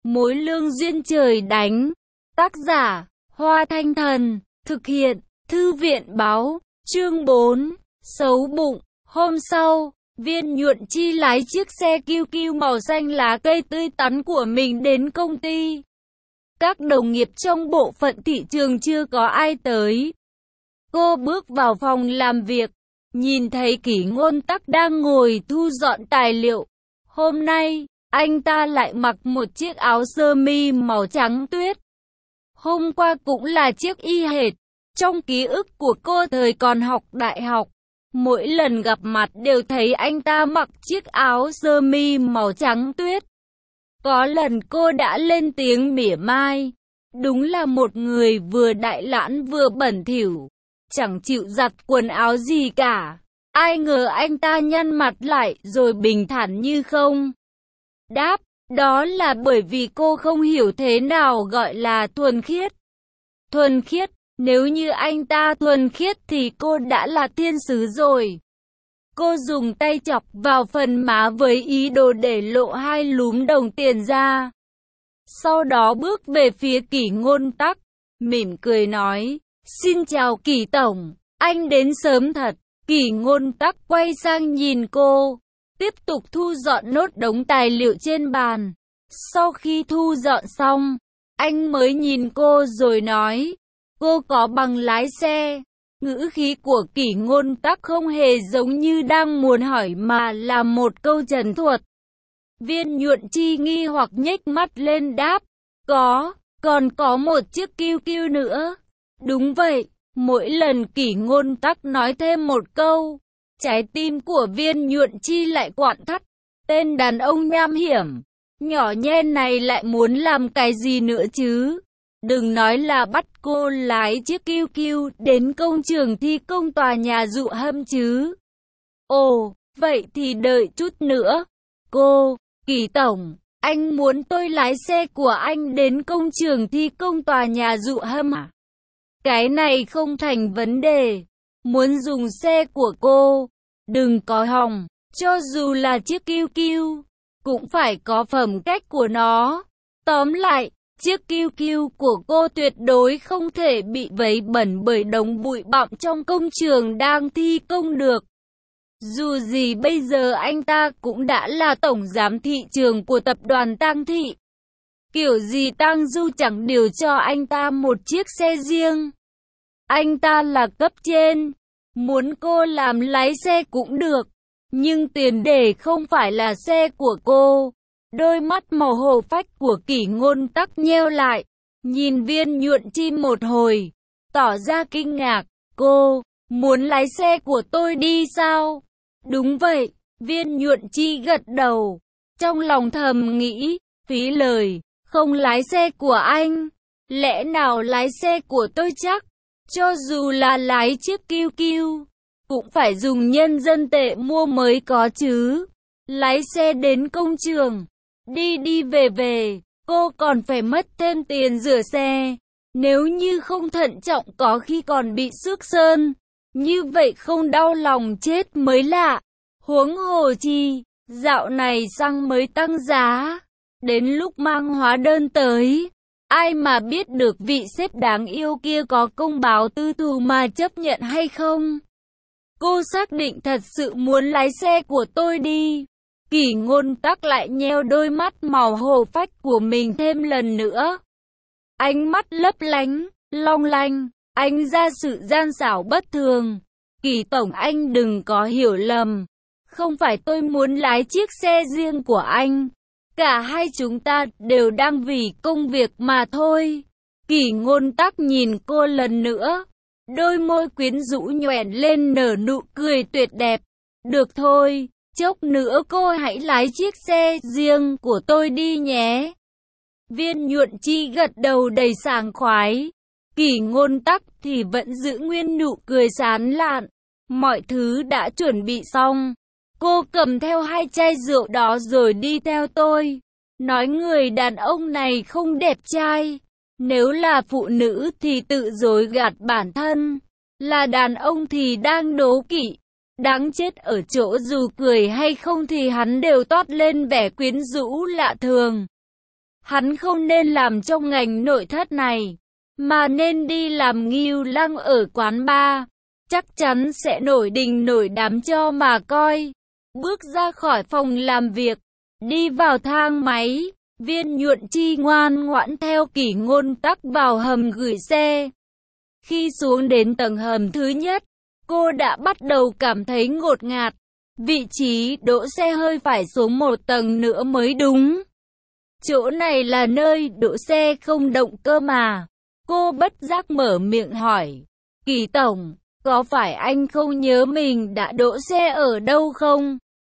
Mối lương duyên trời đánh. Tác giả, Hoa Thanh Thần. Thực hiện, Thư viện báo. Chương 4. Xấu bụng. Hôm sau, Viên Nhuận Chi lái chiếc xe kiêu kiêu màu xanh lá cây tươi tắn của mình đến công ty. Các đồng nghiệp trong bộ phận thị trường chưa có ai tới. Cô bước vào phòng làm việc, nhìn thấy Kỷ Ngôn Tắc đang ngồi thu dọn tài liệu. Hôm nay, anh ta lại mặc một chiếc áo sơ mi màu trắng tuyết. Hôm qua cũng là chiếc y hệt. Trong ký ức của cô thời còn học đại học, mỗi lần gặp mặt đều thấy anh ta mặc chiếc áo sơ mi màu trắng tuyết. Có lần cô đã lên tiếng mỉa mai, đúng là một người vừa đại lãng vừa bẩn thỉu, chẳng chịu giặt quần áo gì cả. Ai ngờ anh ta nhăn mặt lại rồi bình thản như không. Đáp, đó là bởi vì cô không hiểu thế nào gọi là thuần khiết. Thuần khiết, nếu như anh ta thuần khiết thì cô đã là thiên sứ rồi. Cô dùng tay chọc vào phần má với ý đồ để lộ hai lúm đồng tiền ra. Sau đó bước về phía Kỷ Ngôn Tắc, mỉm cười nói, xin chào Kỷ Tổng, anh đến sớm thật. Kỷ Ngôn Tắc quay sang nhìn cô, tiếp tục thu dọn nốt đống tài liệu trên bàn. Sau khi thu dọn xong, anh mới nhìn cô rồi nói, cô có bằng lái xe. Ngữ khí của Kỷ Ngôn Tắc không hề giống như đang muốn hỏi mà là một câu trần thuật. Viên Nhuận Chi nghi hoặc nhếch mắt lên đáp, có, còn có một chiếc kiêu kiêu nữa. Đúng vậy, mỗi lần Kỷ Ngôn Tắc nói thêm một câu, trái tim của Viên Nhuận Chi lại quặn thắt. Tên đàn ông nham hiểm, nhỏ nhen này lại muốn làm cái gì nữa chứ? Đừng nói là bắt cô lái chiếc kiêu kiêu đến công trường thi công tòa nhà Dụ Hâm chứ. Ồ, vậy thì đợi chút nữa. Kỷ Tổng, anh muốn tôi lái xe của anh đến công trường thi công tòa nhà Dụ Hâm à? Cái này không thành vấn đề. Muốn dùng xe của cô, đừng có hòng, cho dù là chiếc kiêu kiêu, cũng phải có phẩm cách của nó. Tóm lại, chiếc kiêu kiêu của cô tuyệt đối không thể bị vấy bẩn bởi đống bụi bặm trong công trường đang thi công được. Dù gì bây giờ anh ta cũng đã là tổng giám thị trường của tập đoàn Tang Thị. Kiểu gì Tang Du chẳng điều cho anh ta một chiếc xe riêng. Anh ta là cấp trên, muốn cô làm lái xe cũng được, nhưng tiền đề không phải là xe của cô. Đôi mắt màu hổ phách của Kỷ Ngôn Tắc nheo lại, nhìn Viên Nhuận Chi một hồi, tỏ ra kinh ngạc. Cô muốn lái xe của tôi đi sao? Đúng vậy, Viên Nhuận Chi gật đầu, trong lòng thầm nghĩ, phí lời, không lái xe của anh, lẽ nào lái xe của tôi chắc? Cho dù là lái chiếc kiêu kiêu, cũng phải dùng nhân dân tệ mua mới có chứ. Lái xe đến công trường, đi đi về về, cô còn phải mất thêm tiền rửa xe. Nếu như không thận trọng có khi còn bị xước sơn. Như vậy không đau lòng chết mới lạ. Huống hồ chi, dạo này xăng mới tăng giá. Đến lúc mang hóa đơn tới, ai mà biết được vị sếp đáng yêu kia có công báo tư thù mà chấp nhận hay không? Cô xác định thật sự muốn lái xe của tôi đi. Kỷ Ngôn Tắc lại nheo đôi mắt màu hổ phách của mình thêm lần nữa. Ánh mắt lấp lánh, long lanh, anh ra sự gian xảo bất thường. Kỷ Tổng, anh đừng có hiểu lầm. Không phải tôi muốn lái chiếc xe riêng của anh. Cả hai chúng ta đều đang vì công việc mà thôi. Kỷ Ngôn Tắc nhìn cô lần nữa. Đôi môi quyến rũ nhoẻn lên nở nụ cười tuyệt đẹp. Được thôi, chốc nữa cô hãy lái chiếc xe riêng của tôi đi nhé. Viên Nhuận Chi gật đầu đầy sảng khoái. Kỷ Ngôn Tắc thì vẫn giữ nguyên nụ cười sán lạn. Mọi thứ đã chuẩn bị xong. Cô cầm theo 2 chai rượu đó rồi đi theo tôi. Nói người đàn ông này không đẹp trai. Nếu là phụ nữ thì tự dối gạt bản thân. Là đàn ông thì đang đố kỵ. Đáng chết ở chỗ dù cười hay không thì hắn đều toát lên vẻ quyến rũ lạ thường. Hắn không nên làm trong ngành nội thất này, mà nên đi làm ngưu lang ở quán bar. Chắc chắn sẽ nổi đình nổi đám cho mà coi. Bước ra khỏi phòng làm việc, đi vào thang máy, Viên Nhuận Chi ngoan ngoãn theo Kỷ Ngôn Tắc vào hầm gửi xe. Khi xuống đến tầng hầm thứ nhất, cô đã bắt đầu cảm thấy ngột ngạt. Vị trí đỗ xe hơi phải xuống một tầng nữa mới đúng. Chỗ này là nơi đỗ xe không động cơ mà. Cô bất giác mở miệng hỏi, Kỷ tổng, có phải anh không nhớ mình đã đỗ xe ở đâu không?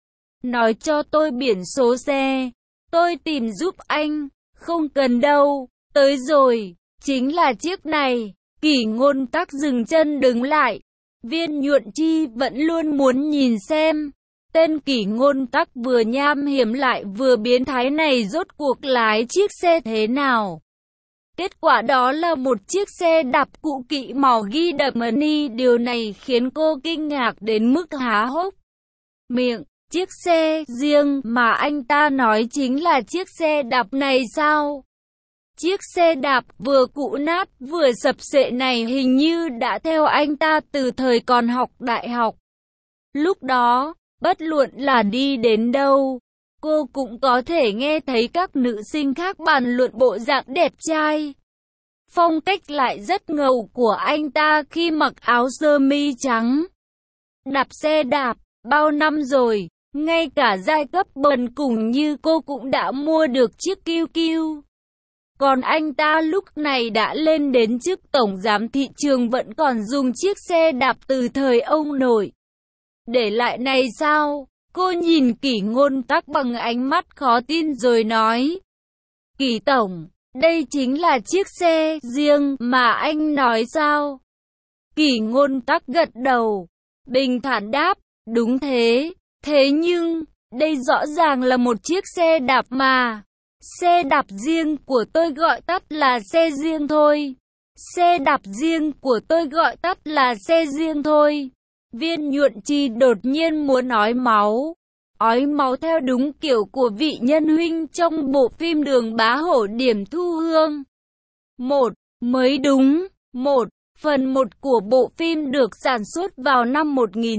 Nói cho tôi biển số xe, tôi tìm giúp anh. Không cần đâu, tới rồi, chính là chiếc này. Kỷ Ngôn Tắc dừng chân đứng lại. Viên Nhuận Chi vẫn luôn muốn nhìn xem, tên Kỷ Ngôn Tắc vừa nham hiểm lại vừa biến thái này rốt cuộc lái chiếc xe thế nào. Kết quả đó là một chiếc xe đạp cũ kỹ màu ghi đậm money. Điều này khiến cô kinh ngạc đến mức há hốc miệng. Chiếc xe riêng mà anh ta nói chính là chiếc xe đạp này sao? Chiếc xe đạp vừa cũ nát vừa sập xệ này hình như đã theo anh ta từ thời còn học đại học. Lúc đó, bất luận là đi đến đâu, cô cũng có thể nghe thấy các nữ sinh khác bàn luận bộ dạng đẹp trai. Phong cách lại rất ngầu của anh ta khi mặc áo sơ mi trắng. Đạp xe đạp, bao năm rồi, ngay cả giai cấp bần cùng như cô cũng đã mua được chiếc QQ. Còn anh ta lúc này đã lên đến chức tổng giám thị trường vẫn còn dùng chiếc xe đạp từ thời ông nội để lại này sao? Cô nhìn Kỷ Ngôn Tắc bằng ánh mắt khó tin rồi nói, Kỷ tổng, đây chính là chiếc xe riêng mà anh nói sao? Kỷ Ngôn Tắc gật đầu, bình thản đáp, đúng thế, thế nhưng, đây rõ ràng là một chiếc xe đạp mà. Xe đạp riêng của tôi gọi tắt là xe riêng thôi. Xe đạp riêng của tôi gọi tắt là xe riêng thôi. Viên Nhuận Chi đột nhiên muốn ói máu. Ói máu theo đúng kiểu của vị nhân huynh trong bộ phim Đường Bá Hổ Điểm Thu Hương. Mới đúng, 1/1 của bộ phim được sản xuất vào năm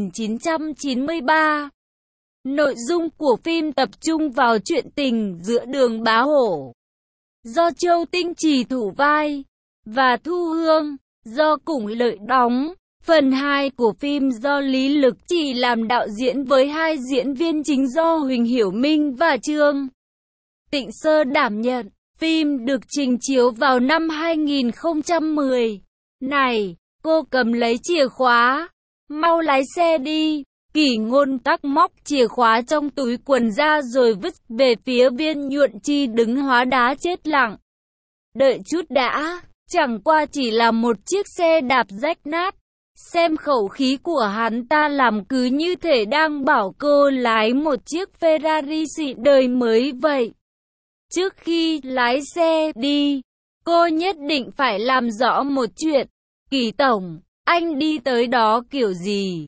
1993. Nội dung của phim tập trung vào chuyện tình giữa Đường Bá Hổ, do Châu Tinh Trì thủ vai, và Thu Hương, do Củng Lợi đóng. Phần 2 của phim do Lý Lực Trì làm đạo diễn với hai diễn viên chính do Huỳnh Hiểu Minh và Trương Tịnh Sơ đảm nhận. Phim được trình chiếu vào năm 2010. Này, cô cầm lấy chìa khóa, mau lái xe đi. Kỷ Ngôn Tắc móc chìa khóa trong túi quần ra rồi vứt về phía Viên Nhuận Chi đứng hóa đá chết lặng. Đợi chút đã, chẳng qua chỉ là một chiếc xe đạp rách nát. Xem khẩu khí của hắn ta làm cứ như thể đang bảo cô lái một chiếc Ferrari xịn đời mới vậy. Trước khi lái xe đi, cô nhất định phải làm rõ một chuyện. Kỷ tổng, anh đi tới đó kiểu gì?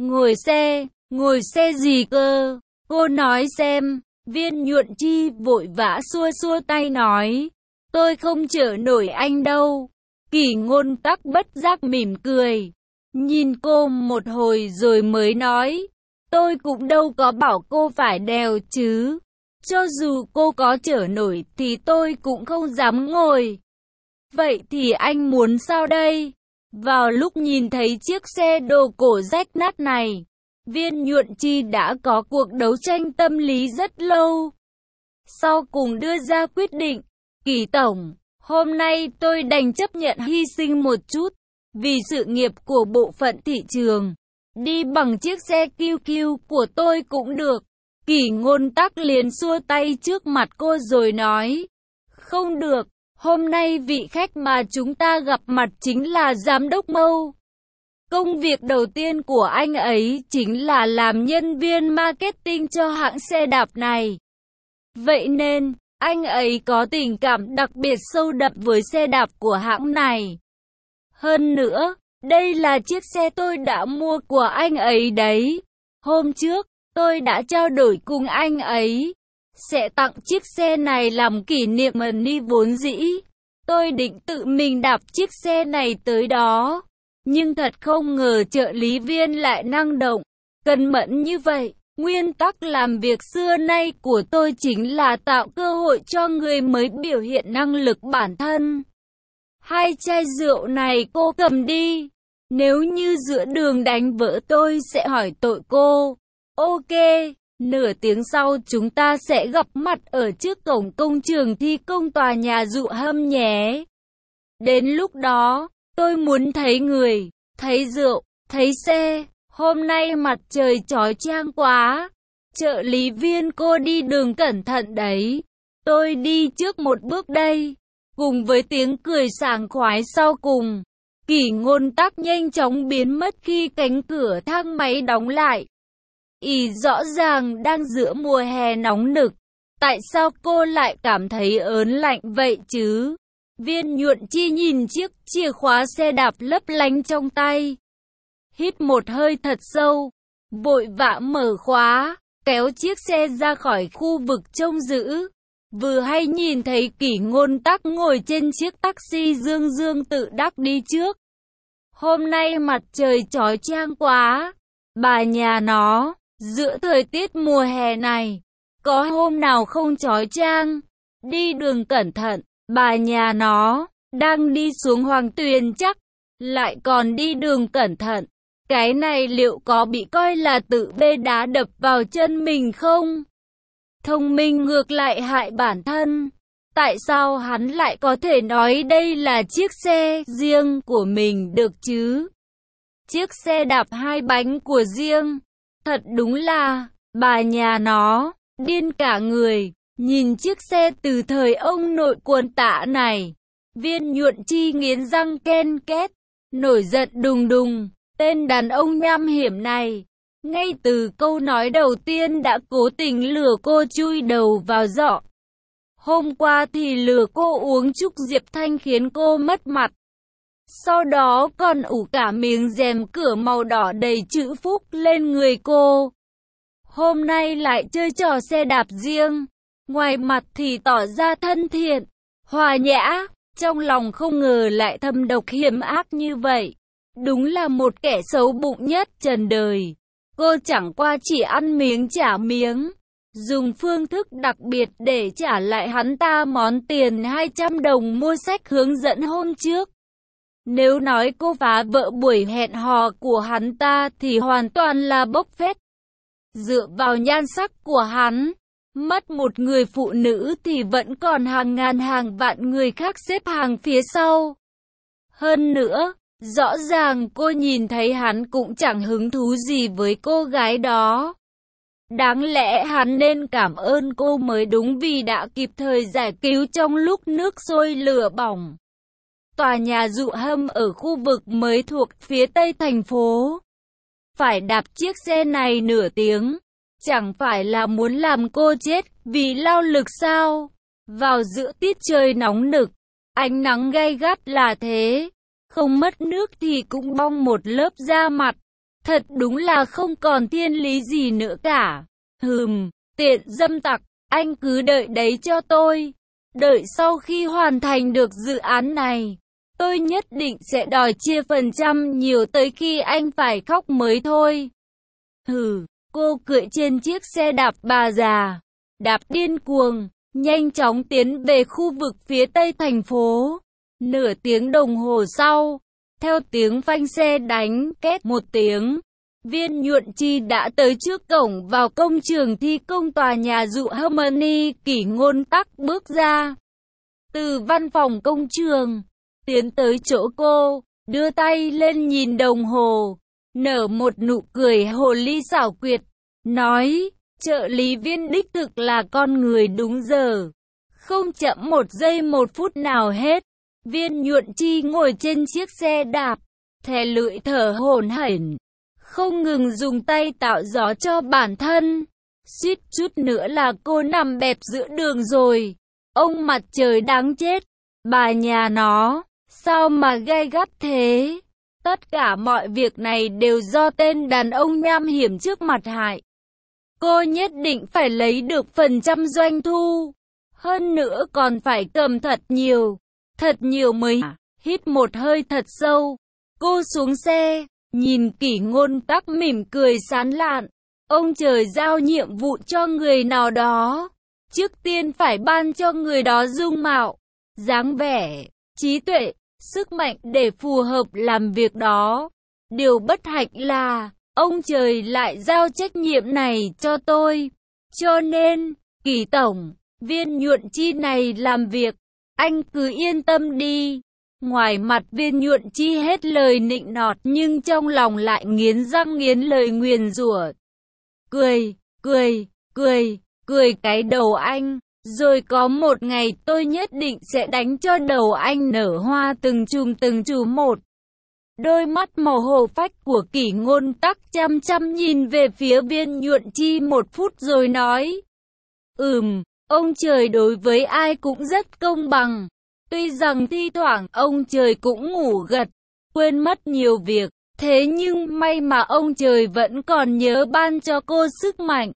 Ngồi xe gì cơ? Cô nói xem. Viên Nhuận Chi vội vã xua xua tay nói, tôi không chở nổi anh đâu. Kỷ Ngôn Tắc bất giác mỉm cười, nhìn cô một hồi rồi mới nói, tôi cũng đâu có bảo cô phải đèo chứ. Cho dù cô có chở nổi thì tôi cũng không dám ngồi. Vậy thì anh muốn sao đây? Vào lúc nhìn thấy chiếc xe đồ cổ rách nát này, Viên Nhuận Chi đã có cuộc đấu tranh tâm lý rất lâu. Sau cùng đưa ra quyết định, Kỷ tổng, hôm nay tôi đành chấp nhận hy sinh một chút, vì sự nghiệp của bộ phận thị trường. Đi bằng chiếc xe QQ của tôi cũng được. Kỷ Ngôn Tắc liền xua tay trước mặt cô rồi nói, không được, hôm nay vị khách mà chúng ta gặp mặt chính là Giám đốc Mâu. Công việc đầu tiên của anh ấy chính là làm nhân viên marketing cho hãng xe đạp này. Vậy nên, anh ấy có tình cảm đặc biệt sâu đậm với xe đạp của hãng này. Hơn nữa, đây là chiếc xe tôi đã mua của anh ấy đấy. Hôm trước, tôi đã trao đổi cùng anh ấy. sẽ tặng chiếc xe này làm kỷ niệm đi vốn dĩ. Tôi định tự mình đạp chiếc xe này tới đó. Nhưng thật không ngờ trợ lý viên lại năng động, cẩn mẫn như vậy. Nguyên tắc làm việc xưa nay của tôi chính là tạo cơ hội cho người mới biểu hiện năng lực bản thân. 2 chai rượu này cô cầm đi. Nếu như giữa đường đánh vỡ tôi sẽ hỏi tội cô. Ok, nửa tiếng sau chúng ta sẽ gặp mặt ở trước cổng công trường thi công tòa nhà Dụ Hâm nhé. Đến lúc đó, tôi muốn thấy người, thấy rượu, thấy xe. Hôm nay mặt trời chói chang quá. Trợ lý viên cô đi đường cẩn thận đấy. Tôi đi trước một bước đây. Cùng với tiếng cười sảng khoái sau cùng, Kỷ Ngôn Tắc nhanh chóng biến mất khi cánh cửa thang máy đóng lại. Ý rõ ràng đang giữa mùa hè nóng nực. Tại sao cô lại cảm thấy ớn lạnh vậy chứ? Viên Nhuận Chi nhìn chiếc chìa khóa xe đạp lấp lánh trong tay. Hít một hơi thật sâu, vội vã mở khóa, kéo chiếc xe ra khỏi khu vực trông giữ. Vừa hay nhìn thấy Kỷ Ngôn Tắc ngồi trên chiếc taxi dương dương tự đắc đi trước. Hôm nay mặt trời chói chang quá. Bà nhà nó, giữa thời tiết mùa hè này, có hôm nào không chói chang. Đi đường cẩn thận, bà nhà nó, đang đi xuống Hoàng Tuyền chắc, lại còn đi đường cẩn thận. Cái này liệu có bị coi là tự bê đá đập vào chân mình không? Thông minh ngược lại hại bản thân. Tại sao hắn lại có thể nói đây là chiếc xe riêng của mình được chứ? Chiếc xe đạp 2 bánh của riêng. Thật đúng là, bà nhà nó, điên cả người. Nhìn chiếc xe từ thời ông nội Quân Tạ này. Viên Nhuận Chi nghiến răng ken két, nổi giận đùng đùng. Tên đàn ông nham hiểm này, ngay từ câu nói đầu tiên đã cố tình lừa cô chui đầu vào giỏ. Hôm qua thì lừa cô uống chúc Diệp Thanh khiến cô mất mặt. Sau đó còn ủ cả miếng rèm cửa màu đỏ đầy chữ phúc lên người cô. Hôm nay lại chơi trò xe đạp riêng. Ngoài mặt thì tỏ ra thân thiện, hòa nhã, trong lòng không ngờ lại thâm độc hiểm ác như vậy. Đúng là một kẻ xấu bụng nhất trần đời. Cô chẳng qua chỉ ăn miếng trả miếng, dùng phương thức đặc biệt để trả lại hắn ta món tiền 200 đồng mua sách hướng dẫn hôm trước. Nếu nói cô phá vỡ buổi hẹn hò của hắn ta thì hoàn toàn là bốc phét. Dựa vào nhan sắc của hắn, mất một người phụ nữ thì vẫn còn hàng ngàn hàng vạn người khác xếp hàng phía sau. Hơn nữa, rõ ràng cô nhìn thấy hắn cũng chẳng hứng thú gì với cô gái đó. Đáng lẽ hắn nên cảm ơn cô mới đúng vì đã kịp thời giải cứu trong lúc nước sôi lửa bỏng. Tòa nhà Dụ Hâm ở khu vực mới thuộc phía tây thành phố. Phải đạp chiếc xe này nửa tiếng, chẳng phải là muốn làm cô chết vì lao lực sao? Vào giữa tiết trời nóng nực, ánh nắng gay gắt là thế. Không mất nước thì cũng bong một lớp da mặt. Thật đúng là không còn thiên lý gì nữa cả. Tiện dâm tặc, anh cứ đợi đấy cho tôi. Đợi sau khi hoàn thành được dự án này, tôi nhất định sẽ đòi chia phần trăm nhiều tới khi anh phải khóc mới thôi. Cô cưỡi trên chiếc xe đạp bà già, đạp điên cuồng, nhanh chóng tiến về khu vực phía tây thành phố. Nửa tiếng đồng hồ sau, theo tiếng phanh xe đánh két một tiếng, Viên Nhuận Chi đã tới trước cổng vào công trường thi công tòa nhà Dụ Hâm. Kỷ Ngôn Tắc bước ra từ văn phòng công trường, tiến tới chỗ cô, đưa tay lên nhìn đồng hồ, nở một nụ cười hồ ly xảo quyệt, nói, trợ lý viên đích thực là con người đúng giờ, không chậm một giây một phút nào hết. Viên Nhuận Chi ngồi trên chiếc xe đạp, thè lưỡi thở hổn hển, không ngừng dùng tay tạo gió cho bản thân. Suýt chút nữa là cô nằm bẹp giữa đường rồi. Ông mặt trời đáng chết, bà nhà nó, sao mà gay gắt thế? Tất cả mọi việc này đều do tên đàn ông nham hiểm trước mặt hại. Cô nhất định phải lấy được phần trăm doanh thu. Hơn nữa còn phải cầm thật nhiều mới. Hít một hơi thật sâu. Cô xuống xe, nhìn Kỷ Ngôn Tắc mỉm cười sán lạn. Ông trời giao nhiệm vụ cho người nào đó. Trước tiên phải ban cho người đó dung mạo, dáng vẻ, trí tuệ, sức mạnh để phù hợp làm việc đó. Điều bất hạnh là, ông trời lại giao trách nhiệm này cho tôi. Cho nên, Kỷ tổng, Viên Nhuận Chi này làm việc, anh cứ yên tâm đi. Ngoài mặt Viên Nhuận Chi hết lời nịnh nọt nhưng trong lòng lại nghiến răng nghiến lợi nguyền rủa. Cười cái đầu anh, rồi có một ngày tôi nhất định sẽ đánh cho đầu anh nở hoa từng chùm một. Đôi mắt màu hổ phách của Kỷ Ngôn Tắc chăm chăm nhìn về phía Viên Nhuận Chi một phút rồi nói. Ông trời đối với ai cũng rất công bằng. Tuy rằng thi thoảng ông trời cũng ngủ gật, quên mất nhiều việc, thế nhưng may mà ông trời vẫn còn nhớ ban cho cô sức mạnh.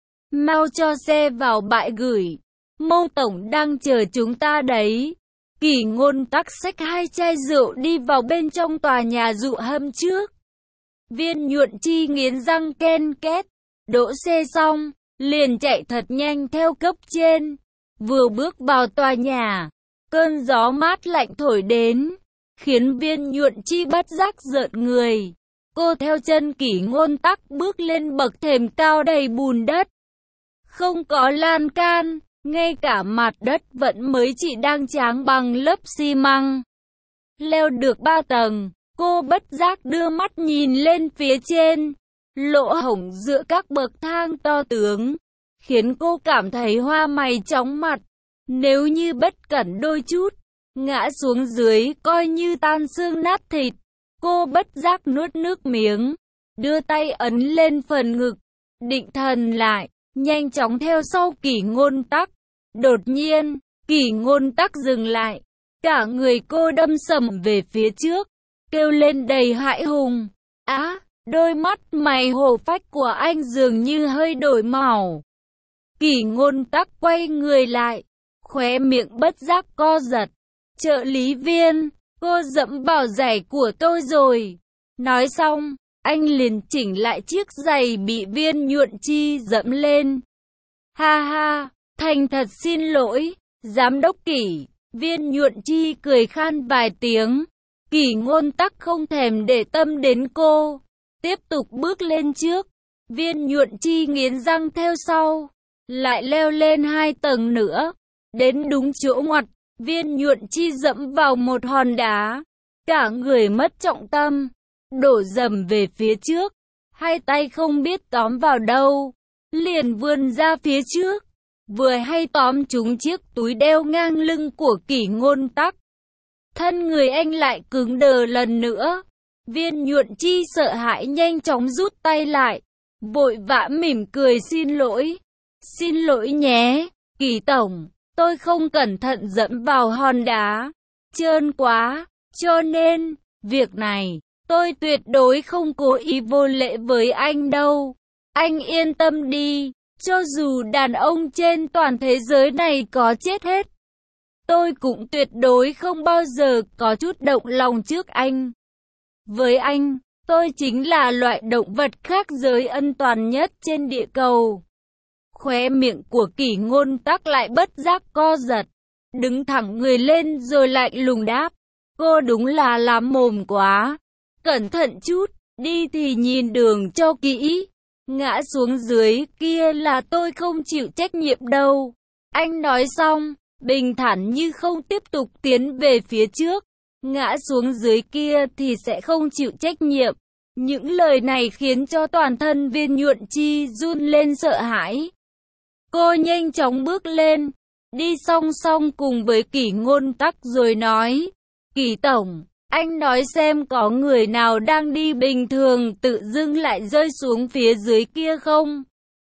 Mau cho xe vào bãi gửi, Mâu tổng đang chờ chúng ta đấy. Kỷ Ngôn Tắc xách 2 chai rượu đi vào bên trong tòa nhà dụ hâm trước. Viên Nhuận Chi nghiến răng ken két, đỗ xe xong, liền chạy thật nhanh theo cấp trên. Vừa bước vào tòa nhà, cơn gió mát lạnh thổi đến, khiến Viên Nhuận Chi bất giác rợn người. Cô theo chân Kỷ Ngôn Tắc bước lên bậc thềm cao đầy bùn đất. Không có lan can, ngay cả mặt đất vẫn mới chỉ đang tráng bằng lớp xi măng. Leo được 3 tầng, cô bất giác đưa mắt nhìn lên phía trên. Lỗ hổng giữa các bậc thang to tướng, khiến cô cảm thấy hoa mày chóng mặt. Nếu như bất cẩn đôi chút, ngã xuống dưới coi như tan xương nát thịt. Cô bất giác nuốt nước miếng, đưa tay ấn lên phần ngực, định thần lại, nhanh chóng theo sau Kỷ Ngôn Tắc. Đột nhiên, Kỷ Ngôn Tắc dừng lại, cả người cô đâm sầm về phía trước, kêu lên đầy hãi hùng. Á, đôi mắt mày hổ phách của anh dường như hơi đổi màu. Kỷ Ngôn Tắc quay người lại, khóe miệng bất giác co giật. Trợ lý Viên, cô dẫm vào giày của tôi rồi. Nói xong, anh liền chỉnh lại chiếc giày bị Viên Nhuận Chi dẫm lên. Ha ha, thành thật xin lỗi, giám đốc Kỷ. Viên Nhuận Chi cười khan vài tiếng. Kỷ Ngôn Tắc không thèm để tâm đến cô, tiếp tục bước lên trước. Viên Nhuận Chi nghiến răng theo sau, lại leo lên 2 tầng nữa. Đến đúng chỗ ngoặt, Viên Nhuận Chi dẫm vào một hòn đá, cả người mất trọng tâm, đổ dầm về phía trước, 2 tay không biết tóm vào đâu, liền vươn ra phía trước, vừa hay tóm trúng chiếc túi đeo ngang lưng của Kỷ Ngôn Tắc. Thân người anh lại cứng đờ lần nữa. Viên Nhuận Chi sợ hãi nhanh chóng rút tay lại, vội vã mỉm cười xin lỗi. Xin lỗi nhé, Kỷ tổng, tôi không cẩn thận dẫm vào hòn đá, trơn quá, cho nên, việc này, tôi tuyệt đối không cố ý vô lễ với anh đâu. Anh yên tâm đi, cho dù đàn ông trên toàn thế giới này có chết hết, tôi cũng tuyệt đối không bao giờ có chút động lòng trước anh. Với anh, tôi chính là loại động vật khác giới ân toàn nhất trên địa cầu. Khóe miệng của Kỷ Ngôn Tắc lại bất giác co giật, đứng thẳng người lên rồi lạnh lùng đáp. Cô đúng là lắm mồm quá. Cẩn thận chút, đi thì nhìn đường cho kỹ. Ngã xuống dưới kia là tôi không chịu trách nhiệm đâu. Anh nói xong, bình thản như không tiếp tục tiến về phía trước. Ngã xuống dưới kia thì sẽ không chịu trách nhiệm. Những lời này khiến cho toàn thân Viên Nhuận Chi run lên sợ hãi. Cô nhanh chóng bước lên, đi song song cùng với Kỷ Ngôn Tắc rồi nói. Kỷ tổng, anh nói xem có người nào đang đi bình thường tự dưng lại rơi xuống phía dưới kia không?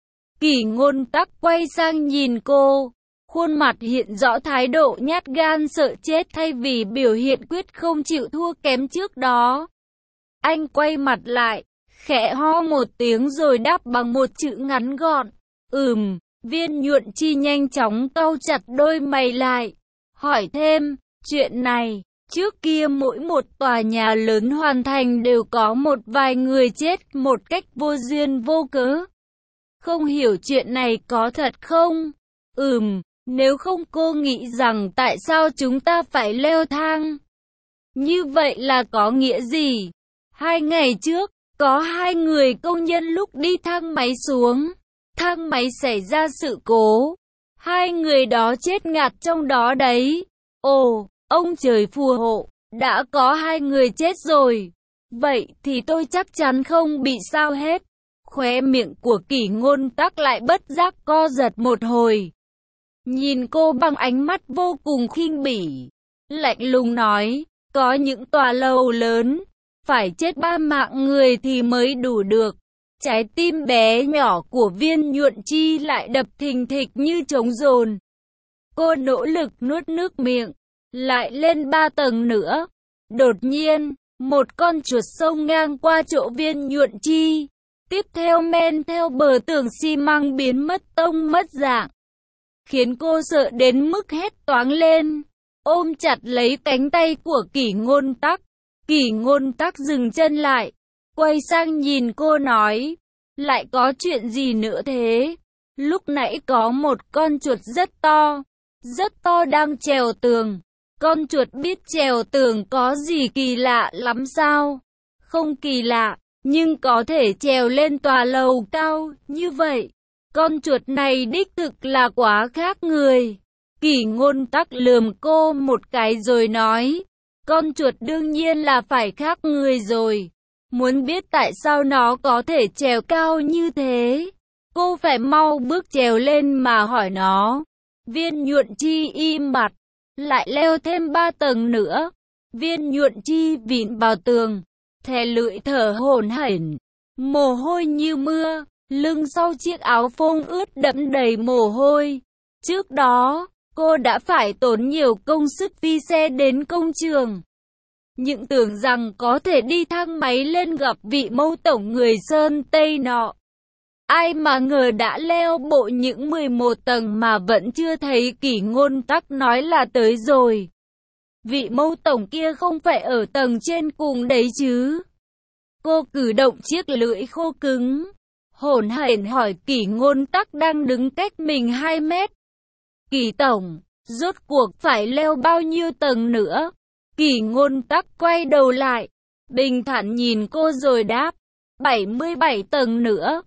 Kỷ Ngôn Tắc quay sang nhìn cô, khuôn mặt hiện rõ thái độ nhát gan sợ chết thay vì biểu hiện quyết không chịu thua kém trước đó. Anh quay mặt lại, khẽ ho một tiếng rồi đáp bằng một chữ ngắn gọn. Viên Nhuận Chi nhanh chóng cau chặt đôi mày lại, hỏi thêm, chuyện này, trước kia mỗi một tòa nhà lớn hoàn thành đều có một vài người chết một cách vô duyên vô cớ. Không hiểu chuyện này có thật không? Nếu không cô nghĩ rằng tại sao chúng ta phải leo thang? Như vậy là có nghĩa gì? 2 ngày trước, có 2 người công nhân lúc đi thang máy xuống. Thang máy xảy ra sự cố. 2 người đó chết ngạt trong đó đấy. Ồ, ông trời phù hộ, đã có 2 người chết rồi. Vậy thì tôi chắc chắn không bị sao hết. Khóe miệng của Kỷ Ngôn Tắc lại bất giác co giật một hồi. Nhìn cô bằng ánh mắt vô cùng khinh bỉ. Lạnh lùng nói, có những tòa lầu lớn, phải chết 3 mạng người thì mới đủ được. Trái tim bé nhỏ của Viên Nhuận Chi lại đập thình thịch như trống dồn. Cô nỗ lực nuốt nước miệng, lại lên 3 tầng nữa. Đột nhiên, một con chuột xông ngang qua chỗ Viên Nhuận Chi. Tiếp theo men theo bờ tường xi măng biến mất tông mất dạng, khiến cô sợ đến mức hét toáng lên, ôm chặt lấy cánh tay của Kỷ Ngôn Tắc. Kỷ Ngôn Tắc dừng chân lại, quay sang nhìn cô nói, lại có chuyện gì nữa thế? Lúc nãy có một con chuột rất to đang trèo tường. Con chuột biết trèo tường có gì kỳ lạ lắm sao? Không kỳ lạ, nhưng có thể trèo lên tòa lầu cao như vậy. Con chuột này đích thực là quá khác người. Kỷ Ngôn Tắc lườm cô một cái rồi nói, con chuột đương nhiên là phải khác người rồi. Muốn biết tại sao nó có thể trèo cao như thế, cô phải mau bước trèo lên mà hỏi nó. Viên Nhuận Chi im bặt, lại leo thêm 3 tầng nữa. Viên Nhuận Chi vịn vào tường, thè lưỡi thở hổn hển, mồ hôi như mưa, lưng sau chiếc áo phông ướt đẫm đầy mồ hôi. Trước đó, cô đã phải tốn nhiều công sức phi xe đến công trường. Nhưng tưởng rằng có thể đi thang máy lên gặp vị Mâu Tổng người Sơn Tây nọ. Ai mà ngờ đã leo bộ những 11 tầng mà vẫn chưa thấy Kỷ Ngôn Tắc nói là tới rồi. Vị Mâu Tổng kia không phải ở tầng trên cùng đấy chứ? Cô cử động chiếc lưỡi khô cứng, hổn hển hỏi Kỷ Ngôn Tắc đang đứng cách mình 2 mét. Kỷ Tổng, rốt cuộc phải leo bao nhiêu tầng nữa? Kỷ Ngôn Tắc quay đầu lại, bình thản nhìn cô rồi đáp, 77 tầng nữa.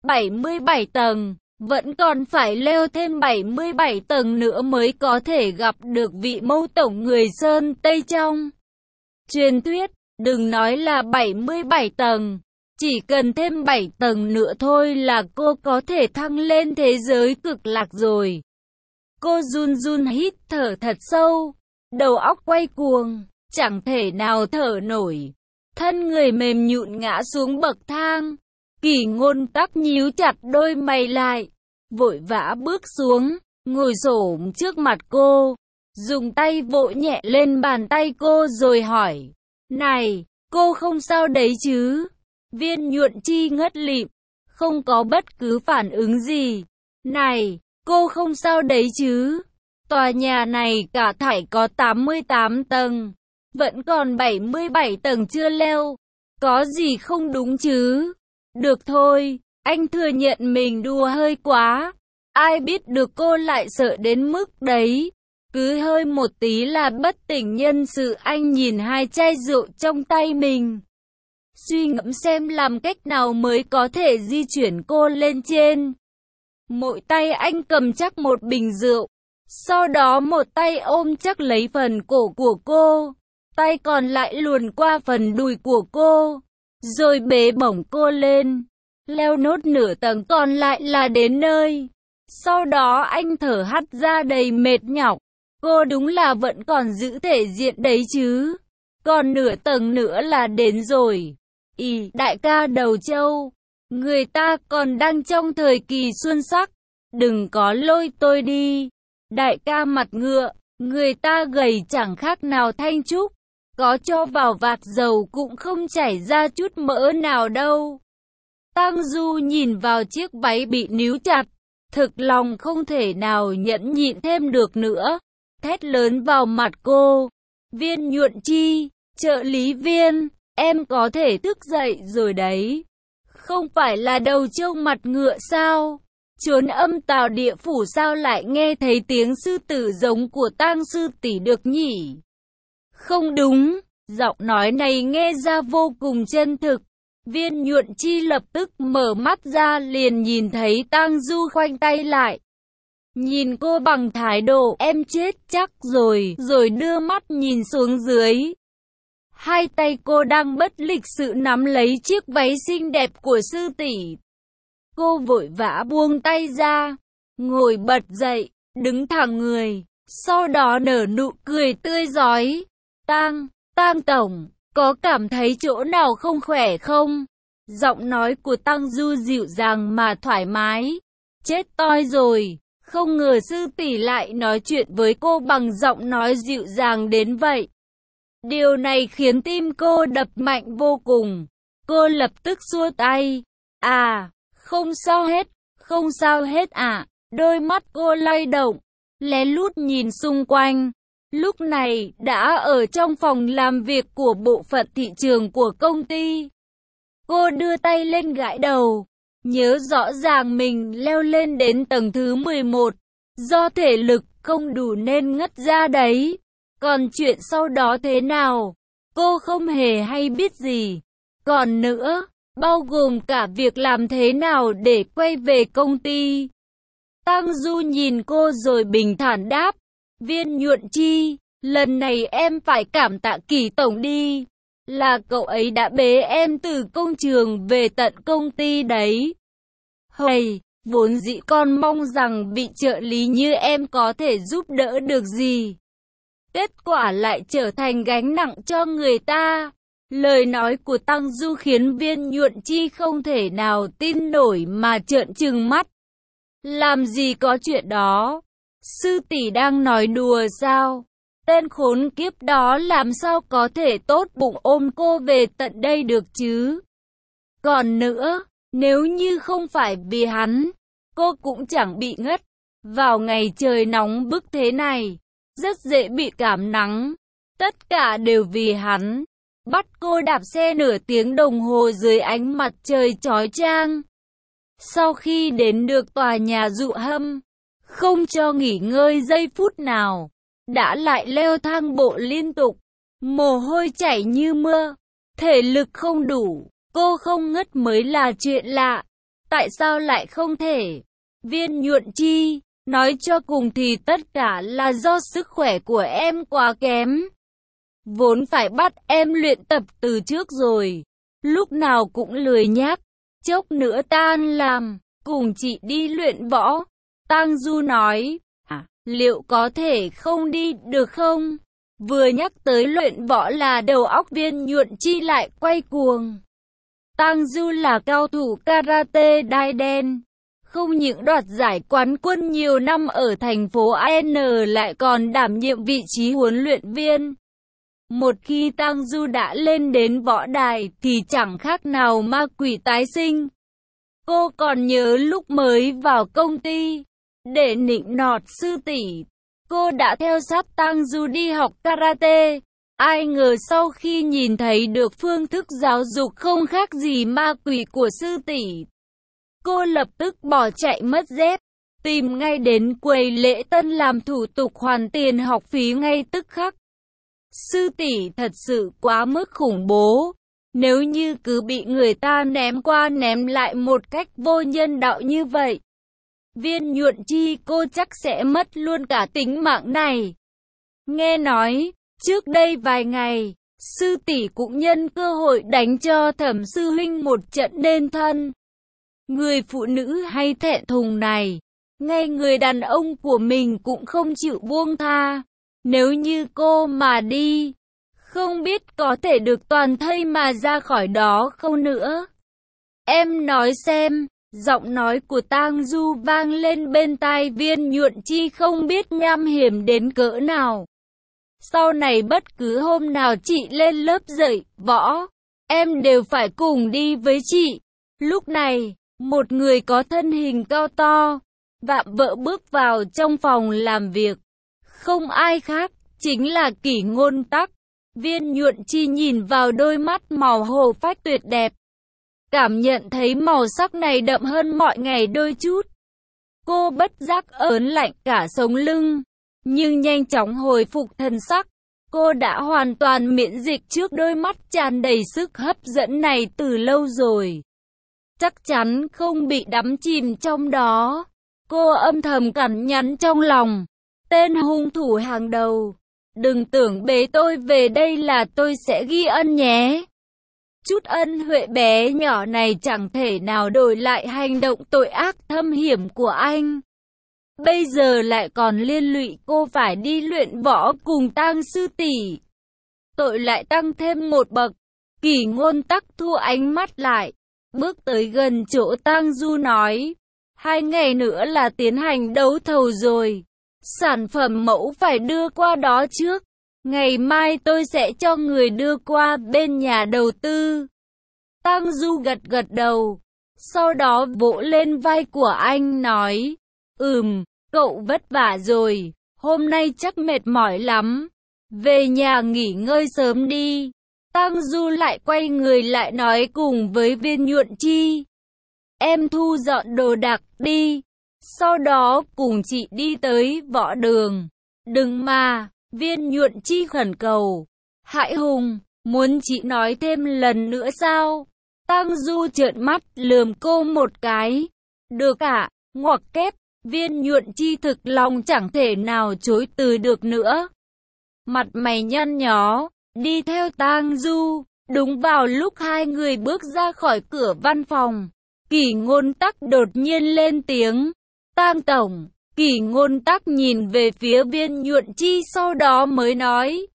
77 tầng, vẫn còn phải leo thêm 77 tầng nữa mới có thể gặp được vị Mâu Tổng người Sơn Tây trong truyền thuyết. Đừng nói là 77 tầng, chỉ cần thêm 7 tầng nữa thôi là cô có thể thăng lên thế giới cực lạc rồi. Cô run run hít thở thật sâu, đầu óc quay cuồng, chẳng thể nào thở nổi, thân người mềm nhũn ngã xuống bậc thang. Kỷ Ngôn Tắc nhíu chặt đôi mày lại, vội vã bước xuống, ngồi xổm trước mặt cô, dùng tay vỗ nhẹ lên bàn tay cô rồi hỏi, này, cô không sao đấy chứ? Viên Nhuận Chi ngất lịm, không có bất cứ phản ứng gì. Này, cô không sao đấy chứ? Tòa nhà này cả thảy có 88 tầng, vẫn còn 77 tầng chưa leo, có gì không đúng chứ? Được thôi, anh thừa nhận mình đùa hơi quá. Ai biết được cô lại sợ đến mức đấy. Cứ hơi một tí là bất tỉnh nhân sự. Anh nhìn 2 chai rượu trong tay mình, suy ngẫm xem làm cách nào mới có thể di chuyển cô lên trên. Mỗi tay anh cầm chắc một bình rượu, sau đó một tay ôm chắc lấy phần cổ của cô, tay còn lại luồn qua phần đùi của cô, rồi bế bổng cô lên. Leo nốt nửa tầng còn lại là đến nơi. Sau đó anh thở hắt ra đầy mệt nhọc. Cô đúng là vẫn còn giữ thể diện đấy chứ. Còn nửa tầng nữa là đến rồi. Đại ca Đầu Châu, người ta còn đang trong thời kỳ xuân sắc, đừng có lôi tôi đi. Đại ca Mặt Ngựa, người ta gầy chẳng khác nào Thanh Trúc, có cho vào vạt dầu cũng không chảy ra chút mỡ nào đâu. Tang Du nhìn vào chiếc váy bị níu chặt, thực lòng không thể nào nhẫn nhịn thêm được nữa, thét lớn vào mặt cô. Viên Nhuận Chi, trợ lý Viên, em có thể thức dậy rồi đấy. Không phải là đầu trâu mặt ngựa sao? Trốn âm tào địa phủ sao lại nghe thấy tiếng sư tử giống của Tang sư tỷ được nhỉ? Không đúng, giọng nói này nghe ra vô cùng chân thực. Viên Nhuận Chi lập tức mở mắt ra liền nhìn thấy Tang Du khoanh tay lại. Nhìn cô bằng thái độ em chết chắc rồi đưa mắt nhìn xuống dưới. Hai tay cô đang bất lịch sự nắm lấy chiếc váy xinh đẹp của sư tỷ. Cô vội vã buông tay ra, ngồi bật dậy, đứng thẳng người, sau đó nở nụ cười tươi rói. Tang tổng, có cảm thấy chỗ nào không khỏe không? Giọng nói của Tang Du dịu dàng mà thoải mái. Chết toi rồi, không ngờ sư tỷ lại nói chuyện với cô bằng giọng nói dịu dàng đến vậy. Điều này khiến tim cô đập mạnh vô cùng. Cô lập tức xua tay. Không sao hết ạ. Đôi mắt cô lay động, lén lút nhìn xung quanh. Lúc này đã ở trong phòng làm việc của bộ phận thị trường của công ty. Cô đưa tay lên gãi đầu, nhớ rõ ràng mình leo lên đến tầng thứ 11. Do thể lực không đủ nên ngất ra đấy. Còn chuyện sau đó thế nào, cô không hề hay biết gì. Còn nữa, bao gồm cả việc làm thế nào để quay về công ty. Tang Du nhìn cô rồi bình thản đáp. Viên Nhuận Chi, lần này em phải cảm tạ Kỳ tổng đi. Là cậu ấy đã bế em từ công trường về tận công ty đấy. Vốn dĩ con mong rằng vị trợ lý như em có thể giúp đỡ được gì. Kết quả lại trở thành gánh nặng cho người ta. Lời nói của Tang Du khiến Viên Nhuận Chi không thể nào tin nổi mà trợn trừng mắt. Làm gì có chuyện đó? Sư tỷ đang nói đùa sao? Tên khốn kiếp đó làm sao có thể tốt bụng ôm cô về tận đây được chứ? Còn nữa, nếu như không phải vì hắn, cô cũng chẳng bị ngất. Vào ngày trời nóng bức thế này, rất dễ bị cảm nắng. Tất cả đều vì hắn. Bắt cô đạp xe nửa tiếng đồng hồ dưới ánh mặt trời chói chang. Sau khi đến được tòa nhà dụ hâm, không cho nghỉ ngơi giây phút nào, đã lại leo thang bộ liên tục, mồ hôi chảy như mưa, thể lực không đủ, cô không ngất mới là chuyện lạ. Tại sao lại không thể? Viên Nhuận Chi, nói cho cùng thì tất cả là do sức khỏe của em quá kém. Vốn phải bắt em luyện tập từ trước rồi, lúc nào cũng lười nhác, chốc nữa tan làm, cùng chị đi luyện võ. Tang Du nói, liệu có thể không đi được không? Vừa nhắc tới luyện võ là đầu óc Viên Nhuận Chi lại quay cuồng. Tang Du là cao thủ karate đai đen, không những đoạt giải quán quân nhiều năm ở thành phố An lại còn đảm nhiệm vị trí huấn luyện viên. Một khi Tang Du đã lên đến võ đài thì chẳng khác nào ma quỷ tái sinh. Cô còn nhớ lúc mới vào công ty, để nịnh nọt sư tỷ, cô đã theo sát Tang Du đi học karate. Ai ngờ sau khi nhìn thấy được phương thức giáo dục không khác gì ma quỷ của sư tỷ, cô lập tức bỏ chạy mất dép, tìm ngay đến quầy lễ tân làm thủ tục hoàn tiền học phí ngay tức khắc. Sư tỷ thật sự quá mức khủng bố. Nếu như cứ bị người ta ném qua ném lại một cách vô nhân đạo như vậy, Viên Nhuận Chi cô chắc sẽ mất luôn cả tính mạng này. Nghe nói, trước đây vài ngày, sư tỷ cũng nhân cơ hội đánh cho Thẩm sư huynh một trận nên thân. Người phụ nữ hay thẹn thùng này, ngay người đàn ông của mình cũng không chịu buông tha. Nếu như cô mà đi, không biết có thể được toàn thây mà ra khỏi đó không nữa. Em nói xem, giọng nói của Tang Du vang lên bên tai Viên Nhuận Chi không biết nham hiểm đến cỡ nào. Sau này bất cứ hôm nào chị lên lớp dạy võ, em đều phải cùng đi với chị. Lúc này, một người có thân hình cao to, vạm vỡ bước vào trong phòng làm việc. Không ai khác, chính là Kỷ Ngôn Tắc. Viên Nhuận Chi nhìn vào đôi mắt màu hồ phách tuyệt đẹp. Cảm nhận thấy màu sắc này đậm hơn mọi ngày đôi chút. Cô bất giác ớn lạnh cả sống lưng, nhưng nhanh chóng hồi phục thần sắc. Cô đã hoàn toàn miễn dịch trước đôi mắt tràn đầy sức hấp dẫn này từ lâu rồi. Chắc chắn không bị đắm chìm trong đó. Cô âm thầm cằn nhằn trong lòng. Tên hung thủ hàng đầu. Đừng tưởng bế tôi về đây là tôi sẽ ghi ân nhé. Chút ân huệ bé nhỏ này chẳng thể nào đổi lại hành động tội ác thâm hiểm của anh. Bây giờ lại còn liên lụy cô phải đi luyện võ cùng Tang sư tỷ. Tội lại tăng thêm một bậc. Kỷ Ngôn Tắc thu ánh mắt lại, bước tới gần chỗ Tang Du nói. 2 ngày nữa là tiến hành đấu thầu rồi. Sản phẩm mẫu phải đưa qua đó trước. Ngày mai tôi sẽ cho người đưa qua bên nhà đầu tư. Tang Du gật gật đầu. Sau đó vỗ lên vai của anh nói. Cậu vất vả rồi. Hôm nay chắc mệt mỏi lắm. Về nhà nghỉ ngơi sớm đi. Tang Du lại quay người lại nói cùng với Viên Nhuận Chi. Em thu dọn đồ đạc đi. Sau đó cùng chị đi tới võ đường. Đừng mà, Viên Nhuận Chi khẩn cầu. Hải Hùng, muốn chị nói thêm lần nữa sao? Tang Du trợn mắt lườm cô một cái. Được ạ, ngoặc kép. Viên Nhuận Chi thực lòng chẳng thể nào chối từ được nữa. Mặt mày nhăn nhó, đi theo Tang Du. Đúng vào lúc hai người bước ra khỏi cửa văn phòng, Kỷ Ngôn Tắc đột nhiên lên tiếng. Tang tổng. Kỷ Ngôn Tắc nhìn về phía Viên Nhuận Chi sau đó mới nói.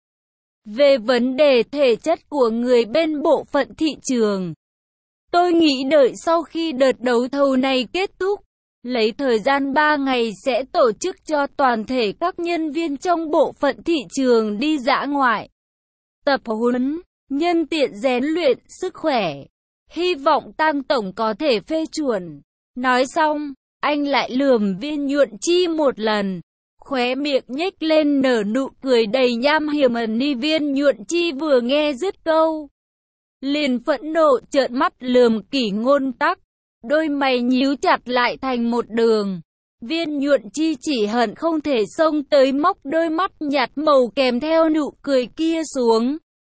Về vấn đề thể chất của người bên bộ phận thị trường, tôi nghĩ đợi sau khi đợt đấu thầu này kết thúc, lấy thời gian 3 ngày sẽ tổ chức cho toàn thể các nhân viên trong bộ phận thị trường đi dã ngoại tập huấn, nhân tiện rèn luyện sức khỏe. Hy vọng Tang tổng có thể phê chuẩn. Nói xong, anh lại lườm Viên Nhuận Chi một lần, khóe miệng nhếch lên nở nụ cười đầy nham hiểm. Viên Nhuận Chi vừa nghe dứt câu, liền phẫn nộ trợn mắt lườm Kỷ Ngôn Tắc, đôi mày nhíu chặt lại thành một đường. Viên Nhuận Chi chỉ hận không thể xông tới móc đôi mắt nhạt màu kèm theo nụ cười kia xuống.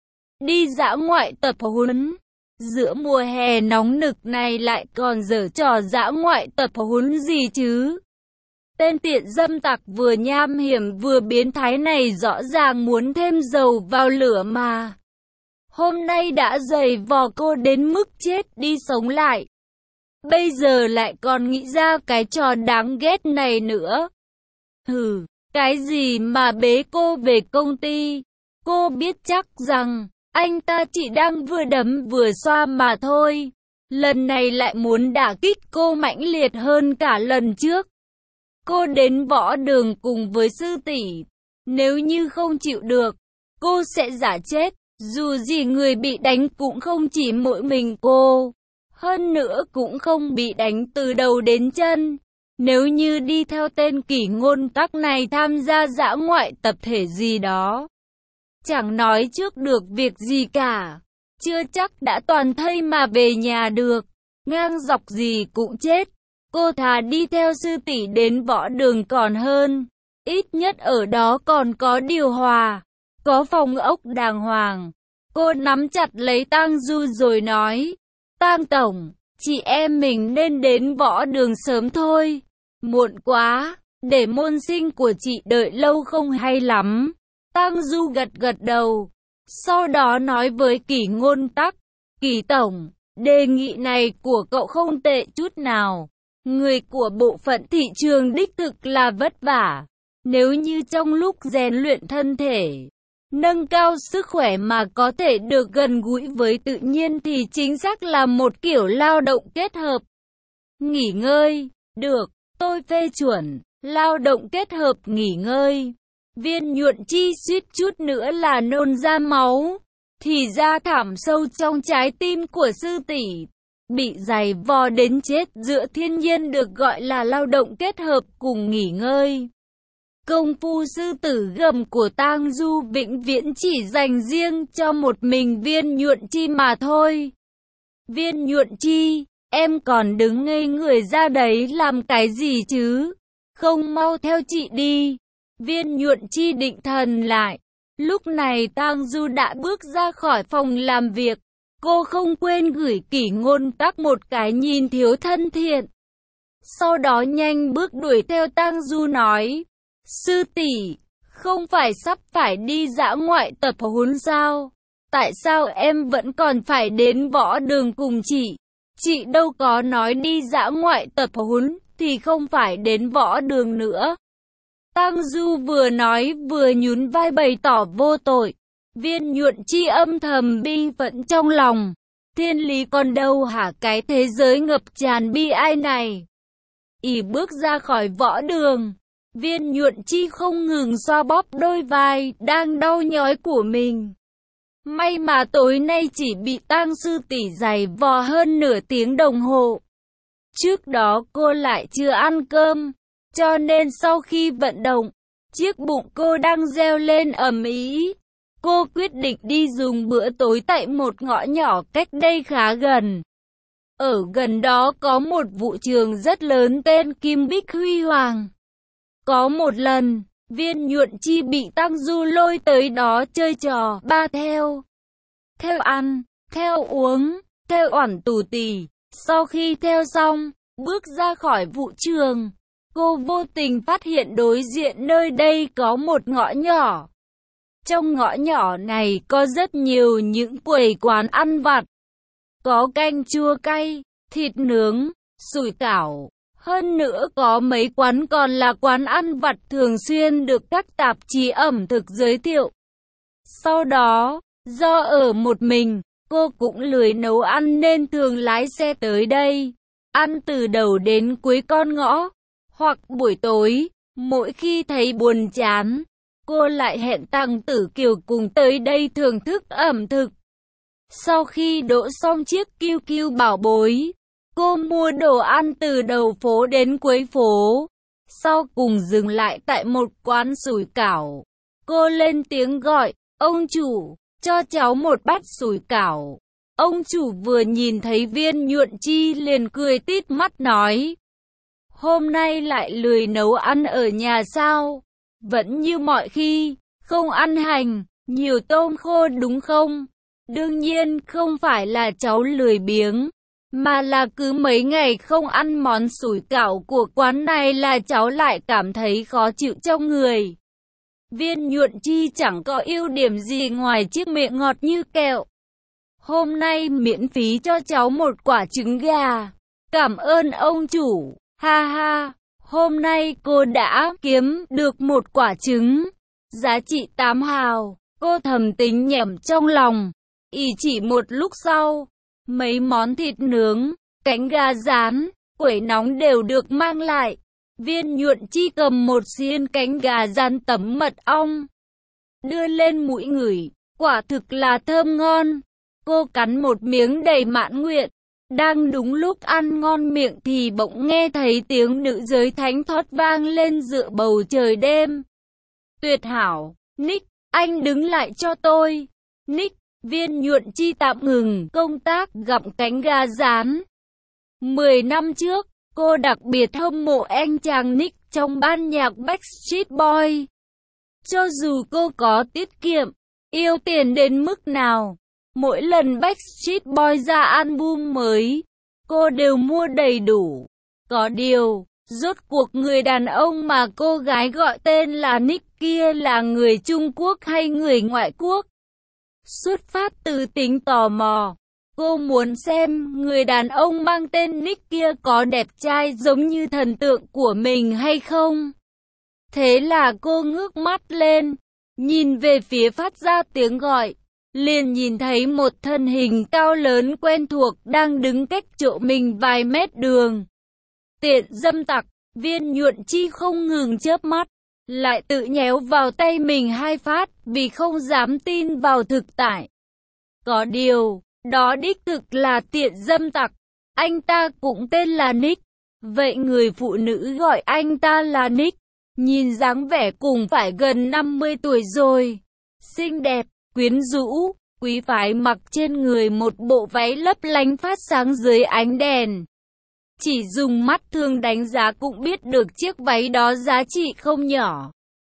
Đi dã ngoại tập huấn. Giữa mùa hè nóng nực này lại còn giở trò dã ngoại tập huấn gì chứ? Tên tiện dâm tặc vừa nham hiểm vừa biến thái này rõ ràng muốn thêm dầu vào lửa mà. Hôm nay đã giày vò cô đến mức chết đi sống lại. Bây giờ lại còn nghĩ ra cái trò đáng ghét này nữa. Cái gì mà bế cô về công ty? Cô biết chắc rằng anh ta chỉ đang vừa đấm vừa xoa mà thôi. Lần này lại muốn đả kích cô mãnh liệt hơn cả lần trước. Cô đến võ đường cùng với sư tỷ. Nếu như không chịu được, cô sẽ giả chết. Dù gì người bị đánh cũng không chỉ mỗi mình cô. Hơn nữa cũng không bị đánh từ đầu đến chân. Nếu như đi theo tên Kỷ Ngôn Tắc này tham gia dã ngoại tập thể gì đó, chẳng nói trước được việc gì cả. Chưa chắc đã toàn thây mà về nhà được. Ngang dọc gì cũng chết. Cô thà đi theo sư tỷ đến võ đường còn hơn. Ít nhất ở đó còn có điều hòa, có phòng ốc đàng hoàng. Cô nắm chặt lấy Tang Du rồi nói. Tang tổng, chị em mình nên đến võ đường sớm thôi. Muộn quá, để môn sinh của chị đợi lâu không hay lắm. Tang Du gật gật đầu. Sau đó nói với Kỷ Ngôn Tắc. Kỷ tổng, đề nghị này của cậu không tệ chút nào. Người của bộ phận thị trường đích thực là vất vả. Nếu như trong lúc rèn luyện thân thể, nâng cao sức khỏe mà có thể được gần gũi với tự nhiên thì chính xác là một kiểu lao động kết hợp. Nghỉ ngơi, được, tôi phê chuẩn, lao động kết hợp nghỉ ngơi. Viên Nhuận Chi suýt chút nữa là nôn ra máu. Thì ra thảm sâu trong trái tim của sư tỷ, bị giày vò đến chết giữa thiên nhiên được gọi là lao động kết hợp cùng nghỉ ngơi. Công phu sư tử gầm của Tang Du vĩnh viễn chỉ dành riêng cho một mình Viên Nhuận Chi mà thôi. Viên Nhuận Chi, em còn đứng ngây người ra đấy làm cái gì chứ? Không mau theo chị đi. Viên Nhuận Chi định thần lại. Lúc này Tang Du đã bước ra khỏi phòng làm việc. Cô không quên gửi Kỷ Ngôn Tắc một cái nhìn thiếu thân thiện. Sau đó nhanh bước đuổi theo Tang Du nói. Sư tỷ, không phải sắp phải đi dã ngoại tập huấn sao? Tại sao em vẫn còn phải đến võ đường cùng chị? Chị đâu có nói đi dã ngoại tập huấn thì không phải đến võ đường nữa. Tang Du vừa nói vừa nhún vai bày tỏ vô tội. Viên Nhuận Chi âm thầm bi phẫn trong lòng. Thiên lý còn đâu hả, cái thế giới ngập tràn bi ai này. Ỷ bước ra khỏi võ đường. Viên Nhuận Chi không ngừng xoa bóp đôi vai đang đau nhói của mình. May mà tối nay chỉ bị Tang sư tỷ giày vò hơn nửa tiếng đồng hồ. Trước đó cô lại chưa ăn cơm, cho nên sau khi vận động, chiếc bụng cô đang reo lên ầm ĩ. Cô quyết định đi dùng bữa tối tại một ngõ nhỏ cách đây khá gần. Ở gần đó có một vũ trường rất lớn tên Kim Bích Huy Hoàng. Có một lần, Viên Nhuận Chi bị Tang Du lôi tới đó chơi trò ba theo. Theo ăn, theo uống, theo oẳn tù tì. Sau khi theo xong, bước ra khỏi vũ trường, cô vô tình phát hiện đối diện nơi đây có một ngõ nhỏ. Trong ngõ nhỏ này có rất nhiều những quầy quán ăn vặt. Có canh chua cay, thịt nướng, sủi cảo. Hơn nữa có mấy quán còn là quán ăn vặt thường xuyên được các tạp chí ẩm thực giới thiệu. Sau đó, do ở một mình, cô cũng lười nấu ăn nên thường lái xe tới đây, ăn từ đầu đến cuối con ngõ. Hoặc buổi tối, mỗi khi thấy buồn chán, cô lại hẹn Tằng Tử Kiều cùng tới đây thưởng thức ẩm thực. Sau khi đỗ xong chiếc QQ bảo bối, cô mua đồ ăn từ đầu phố đến cuối phố. Sau cùng dừng lại tại một quán sủi cảo. Cô lên tiếng gọi, ông chủ, cho cháu một bát sủi cảo. Ông chủ vừa nhìn thấy Viên Nhuận Chi liền cười tít mắt nói. Hôm nay lại lười nấu ăn ở nhà sao? Vẫn như mọi khi, không ăn hành, nhiều tôm khô đúng không? Đương nhiên không phải là cháu lười biếng, mà là cứ mấy ngày không ăn món sủi cảo của quán này là cháu lại cảm thấy khó chịu trong người. Viên Nhuận Chi chẳng có ưu điểm gì ngoài chiếc miệng ngọt như kẹo. Hôm nay miễn phí cho cháu một quả trứng gà. Cảm ơn ông chủ, ha ha. Hôm nay cô đã kiếm được một quả trứng, giá trị 8 hào. Cô thầm tính nhẩm trong lòng. Ỷ chỉ một lúc sau, mấy món thịt nướng, cánh gà rán, quẩy nóng đều được mang lại. Viên Nhuận Chi cầm một xiên cánh gà rán tấm mật ong, đưa lên mũi ngửi, quả thực là thơm ngon. Cô cắn một miếng đầy mãn nguyện. Đang đúng lúc ăn ngon miệng thì bỗng nghe thấy tiếng nữ giới thánh thót vang lên giữa bầu trời đêm. Tuyệt hảo, Nick, anh đứng lại cho tôi. Nick, Viên Nhuận Chi tạm ngừng công tác gặm cánh gà rán. 10 năm trước, cô đặc biệt hâm mộ anh chàng Nick trong ban nhạc Backstreet Boys. Cho dù cô có tiết kiệm, yêu tiền đến mức nào, mỗi lần Backstreet Boys ra album mới, cô đều mua đầy đủ. Có điều, rốt cuộc người đàn ông mà cô gái gọi tên là Nick kia là người Trung Quốc hay người ngoại quốc? Xuất phát từ tính tò mò, cô muốn xem người đàn ông mang tên Nick kia có đẹp trai giống như thần tượng của mình hay không. Thế là cô ngước mắt lên, nhìn về phía phát ra tiếng gọi. Liền nhìn thấy một thân hình cao lớn quen thuộc đang đứng cách chỗ mình vài mét đường. Tiện dâm tặc, Viên Nhuận Chi không ngừng chớp mắt, lại tự nhéo vào tay mình 2 phát vì không dám tin vào thực tại. Có điều, đó đích thực là tiện dâm tặc. Anh ta cũng tên là Nick. Vậy người phụ nữ gọi anh ta là Nick. Nhìn dáng vẻ cũng phải gần 50 tuổi rồi. Xinh đẹp, quyến rũ, quý phái, mặc trên người một bộ váy lấp lánh phát sáng dưới ánh đèn. Chỉ dùng mắt thường đánh giá cũng biết được chiếc váy đó giá trị không nhỏ.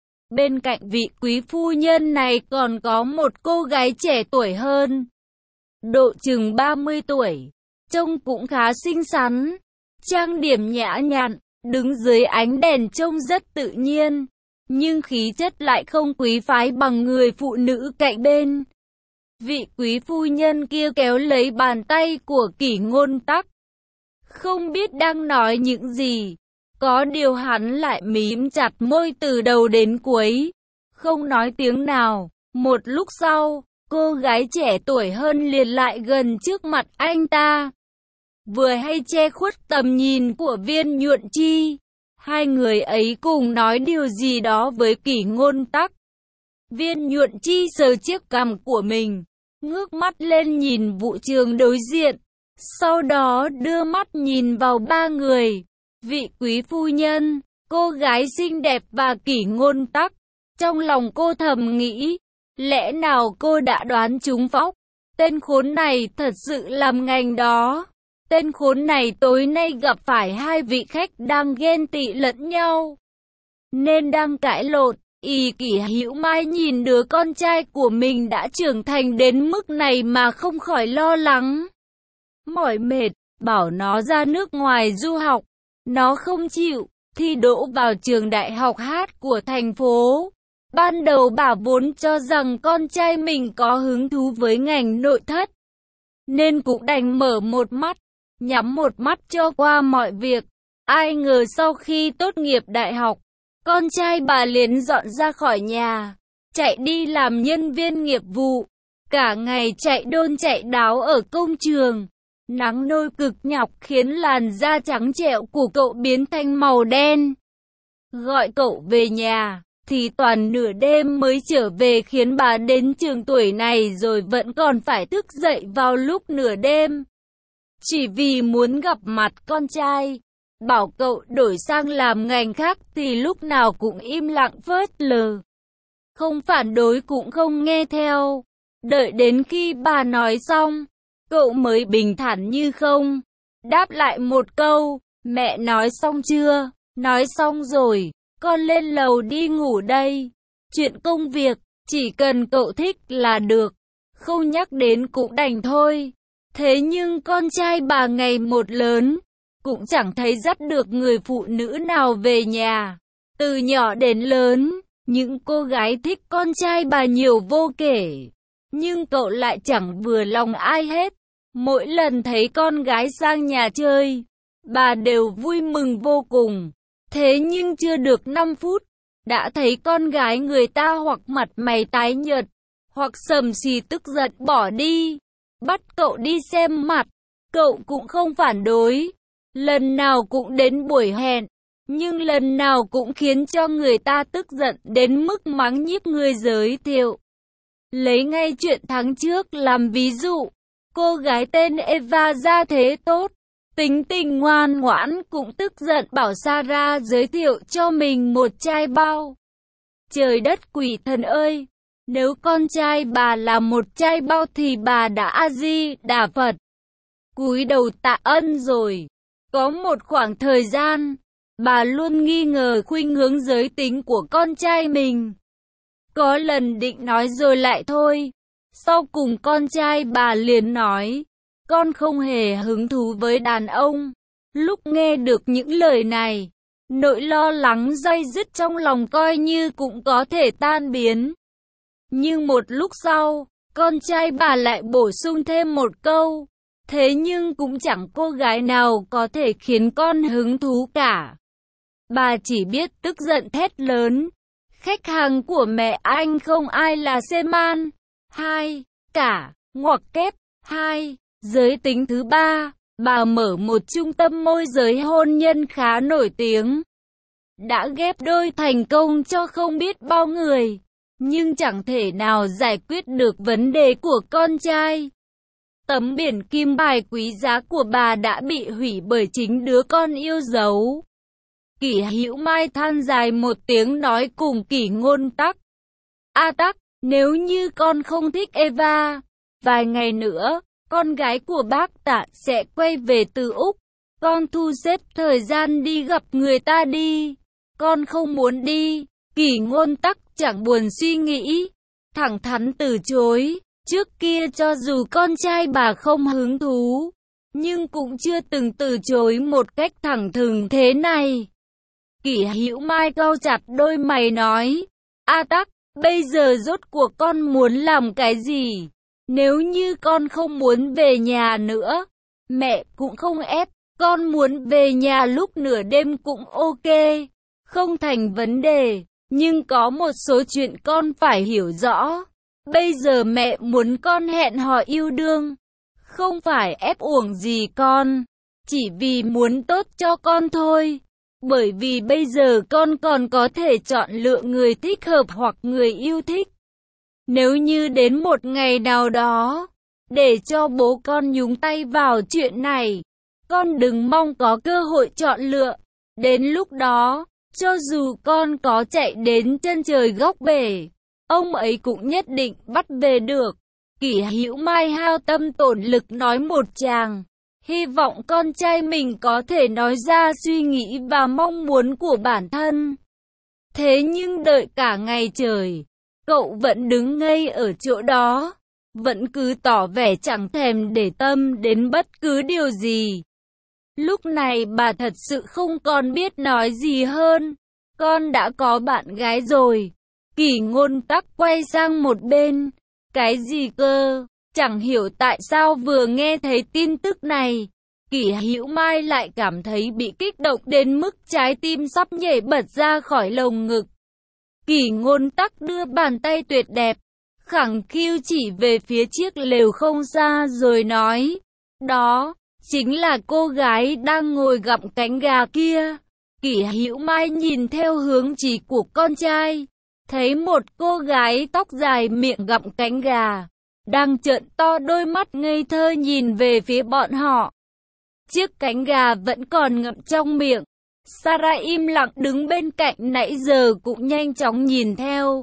Bên cạnh vị quý phu nhân này còn có một cô gái trẻ tuổi hơn. Độ chừng 30 tuổi. Trông cũng khá xinh xắn. Trang điểm nhã nhặn, đứng dưới ánh đèn trông rất tự nhiên. Nhưng khí chất lại không quý phái bằng người phụ nữ cạnh bên. Vị quý phu nhân kia kéo lấy bàn tay của Kỷ Ngôn Tắc. Không biết đang nói những gì. Có điều hắn lại mím chặt môi từ đầu đến cuối. Không nói tiếng nào. Một lúc sau, cô gái trẻ tuổi hơn liền lại gần trước mặt anh ta. Vừa hay che khuất tầm nhìn của Viên Nhuận Chi. Hai người ấy cùng nói điều gì đó với Kỷ Ngôn Tắc. Viên Nhuận Chi sờ chiếc cằm của mình, ngước mắt lên nhìn Vũ Trường đối diện. Sau đó đưa mắt nhìn vào ba người. Vị quý phu nhân, cô gái xinh đẹp và Kỷ Ngôn Tắc. Trong lòng cô thầm nghĩ, lẽ nào cô đã đoán trúng phóc? Tên khốn này thật sự làm ngành đó. Tên khốn này tối nay gặp phải hai vị khách đang ghen tị lẫn nhau, nên đang cãi lộn. Kỷ Hữu Mai nhìn đứa con trai của mình đã trưởng thành đến mức này mà không khỏi lo lắng. Mỏi mệt, bảo nó ra nước ngoài du học. Nó không chịu, thi đỗ vào trường đại học hát của thành phố. Ban đầu bà vốn cho rằng con trai mình có hứng thú với ngành nội thất, nên cũng đành mở một mắt, nhắm một mắt cho qua mọi việc. Ai ngờ sau khi tốt nghiệp đại học, con trai bà liền dọn ra khỏi nhà, chạy đi làm nhân viên nghiệp vụ. Cả ngày chạy đôn chạy đáo ở công trường. Nắng nôi cực nhọc khiến làn da trắng trẻo của cậu biến thành màu đen. Gọi cậu về nhà thì toàn nửa đêm mới trở về, khiến bà đến trường tuổi này rồi vẫn còn phải thức dậy vào lúc nửa đêm. Chỉ vì muốn gặp mặt con trai. Bảo cậu đổi sang làm ngành khác thì lúc nào cũng im lặng phớt lờ. Không phản đối cũng không nghe theo. Đợi đến khi bà nói xong, cậu mới bình thản như không. Đáp lại một câu, mẹ nói xong chưa? Nói xong rồi, con lên lầu đi ngủ đây. Chuyện công việc, chỉ cần cậu thích là được. Không nhắc đến cũng đành thôi. Thế nhưng con trai bà ngày một lớn, cũng chẳng thấy dắt được người phụ nữ nào về nhà. Từ nhỏ đến lớn, những cô gái thích con trai bà nhiều vô kể. Nhưng cậu lại chẳng vừa lòng ai hết. Mỗi lần thấy con gái sang nhà chơi, bà đều vui mừng vô cùng. Thế nhưng chưa được 5 phút, đã thấy con gái người ta hoặc mặt mày tái nhợt, hoặc sầm xì tức giận bỏ đi. Bắt cậu đi xem mặt, cậu cũng không phản đối. Lần nào cũng đến buổi hẹn, nhưng lần nào cũng khiến cho người ta tức giận đến mức mắng nhiếc người giới thiệu. Lấy ngay chuyện tháng trước làm ví dụ, cô gái tên Eva ra thế tốt, tính tình ngoan ngoãn, cũng tức giận bảo Sarah giới thiệu cho mình một chai bao. Trời đất quỷ thần ơi! Nếu con trai bà là một chai bao thì bà đã A-di-đà Phật, cúi đầu tạ ân rồi. Có một khoảng thời gian, bà luôn nghi ngờ khuynh hướng giới tính của con trai mình. Có lần định nói rồi lại thôi. Sau cùng con trai bà liền nói, con không hề hứng thú với đàn ông. Lúc nghe được những lời này, nỗi lo lắng day dứt trong lòng coi như cũng có thể tan biến. Nhưng một lúc sau, con trai bà lại bổ sung thêm một câu, thế nhưng cũng chẳng cô gái nào có thể khiến con hứng thú cả. Bà chỉ biết tức giận thét lớn, khách hàng của mẹ anh không ai là Seman. 2. Cả, ngoặc kép. 2. Giới tính thứ 3, bà mở một trung tâm môi giới hôn nhân khá nổi tiếng. Đã ghép đôi thành công cho không biết bao người, nhưng chẳng thể nào giải quyết được vấn đề của con trai. Tấm biển kim bài quý giá của bà đã bị hủy bởi chính đứa con yêu dấu. Kỷ Hữu Mai than dài một tiếng nói cùng Kỷ Ngôn Tắc. A Tắc, nếu như con không thích Eva, vài ngày nữa, con gái của bác Tạ sẽ quay về từ Úc. Con thu xếp thời gian đi gặp người ta đi. Con không muốn đi. Kỷ Ngôn Tắc chẳng buồn suy nghĩ, thẳng thắn từ chối. Trước kia cho dù con trai bà không hứng thú, nhưng cũng chưa từng từ chối một cách thẳng thừng thế này. Kỷ Hữu Mai cau chặt đôi mày nói, A Tắc, bây giờ rốt cuộc con muốn làm cái gì? Nếu như con không muốn về nhà nữa, mẹ cũng không ép, con muốn về nhà lúc nửa đêm cũng ok, không thành vấn đề, nhưng có một số chuyện con phải hiểu rõ. Bây giờ mẹ muốn con hẹn hò yêu đương, không phải ép uổng gì con, chỉ vì muốn tốt cho con thôi. Bởi vì bây giờ con còn có thể chọn lựa người thích hợp hoặc người yêu thích. Nếu như đến một ngày nào đó, để cho bố con nhúng tay vào chuyện này, con đừng mong có cơ hội chọn lựa. Đến lúc đó, cho dù con có chạy đến chân trời góc bể, ông ấy cũng nhất định bắt về được. Kỷ Hữu Mai hao tâm tổn lực nói một tràng, hy vọng con trai mình có thể nói ra suy nghĩ và mong muốn của bản thân. Thế nhưng đợi cả ngày trời, cậu vẫn đứng ngây ở chỗ đó, vẫn cứ tỏ vẻ chẳng thèm để tâm đến bất cứ điều gì. Lúc này bà thật sự không còn biết nói gì hơn. Con đã có bạn gái rồi. Kỷ Ngôn Tắc quay sang một bên. Cái gì cơ? Chẳng hiểu tại sao vừa nghe thấy tin tức này, Kỷ Hữu Mai lại cảm thấy bị kích động đến mức trái tim sắp nhảy bật ra khỏi lồng ngực. Kỷ Ngôn Tắc đưa bàn tay tuyệt đẹp, khẳng khiu chỉ về phía chiếc lều không xa rồi nói, đó chính là cô gái đang ngồi gặm cánh gà kia. Kỷ Hữu Mai nhìn theo hướng chỉ của con trai, thấy một cô gái tóc dài miệng gặm cánh gà, đang trợn to đôi mắt ngây thơ nhìn về phía bọn họ. Chiếc cánh gà vẫn còn ngậm trong miệng. Sarah im lặng đứng bên cạnh nãy giờ cũng nhanh chóng nhìn theo.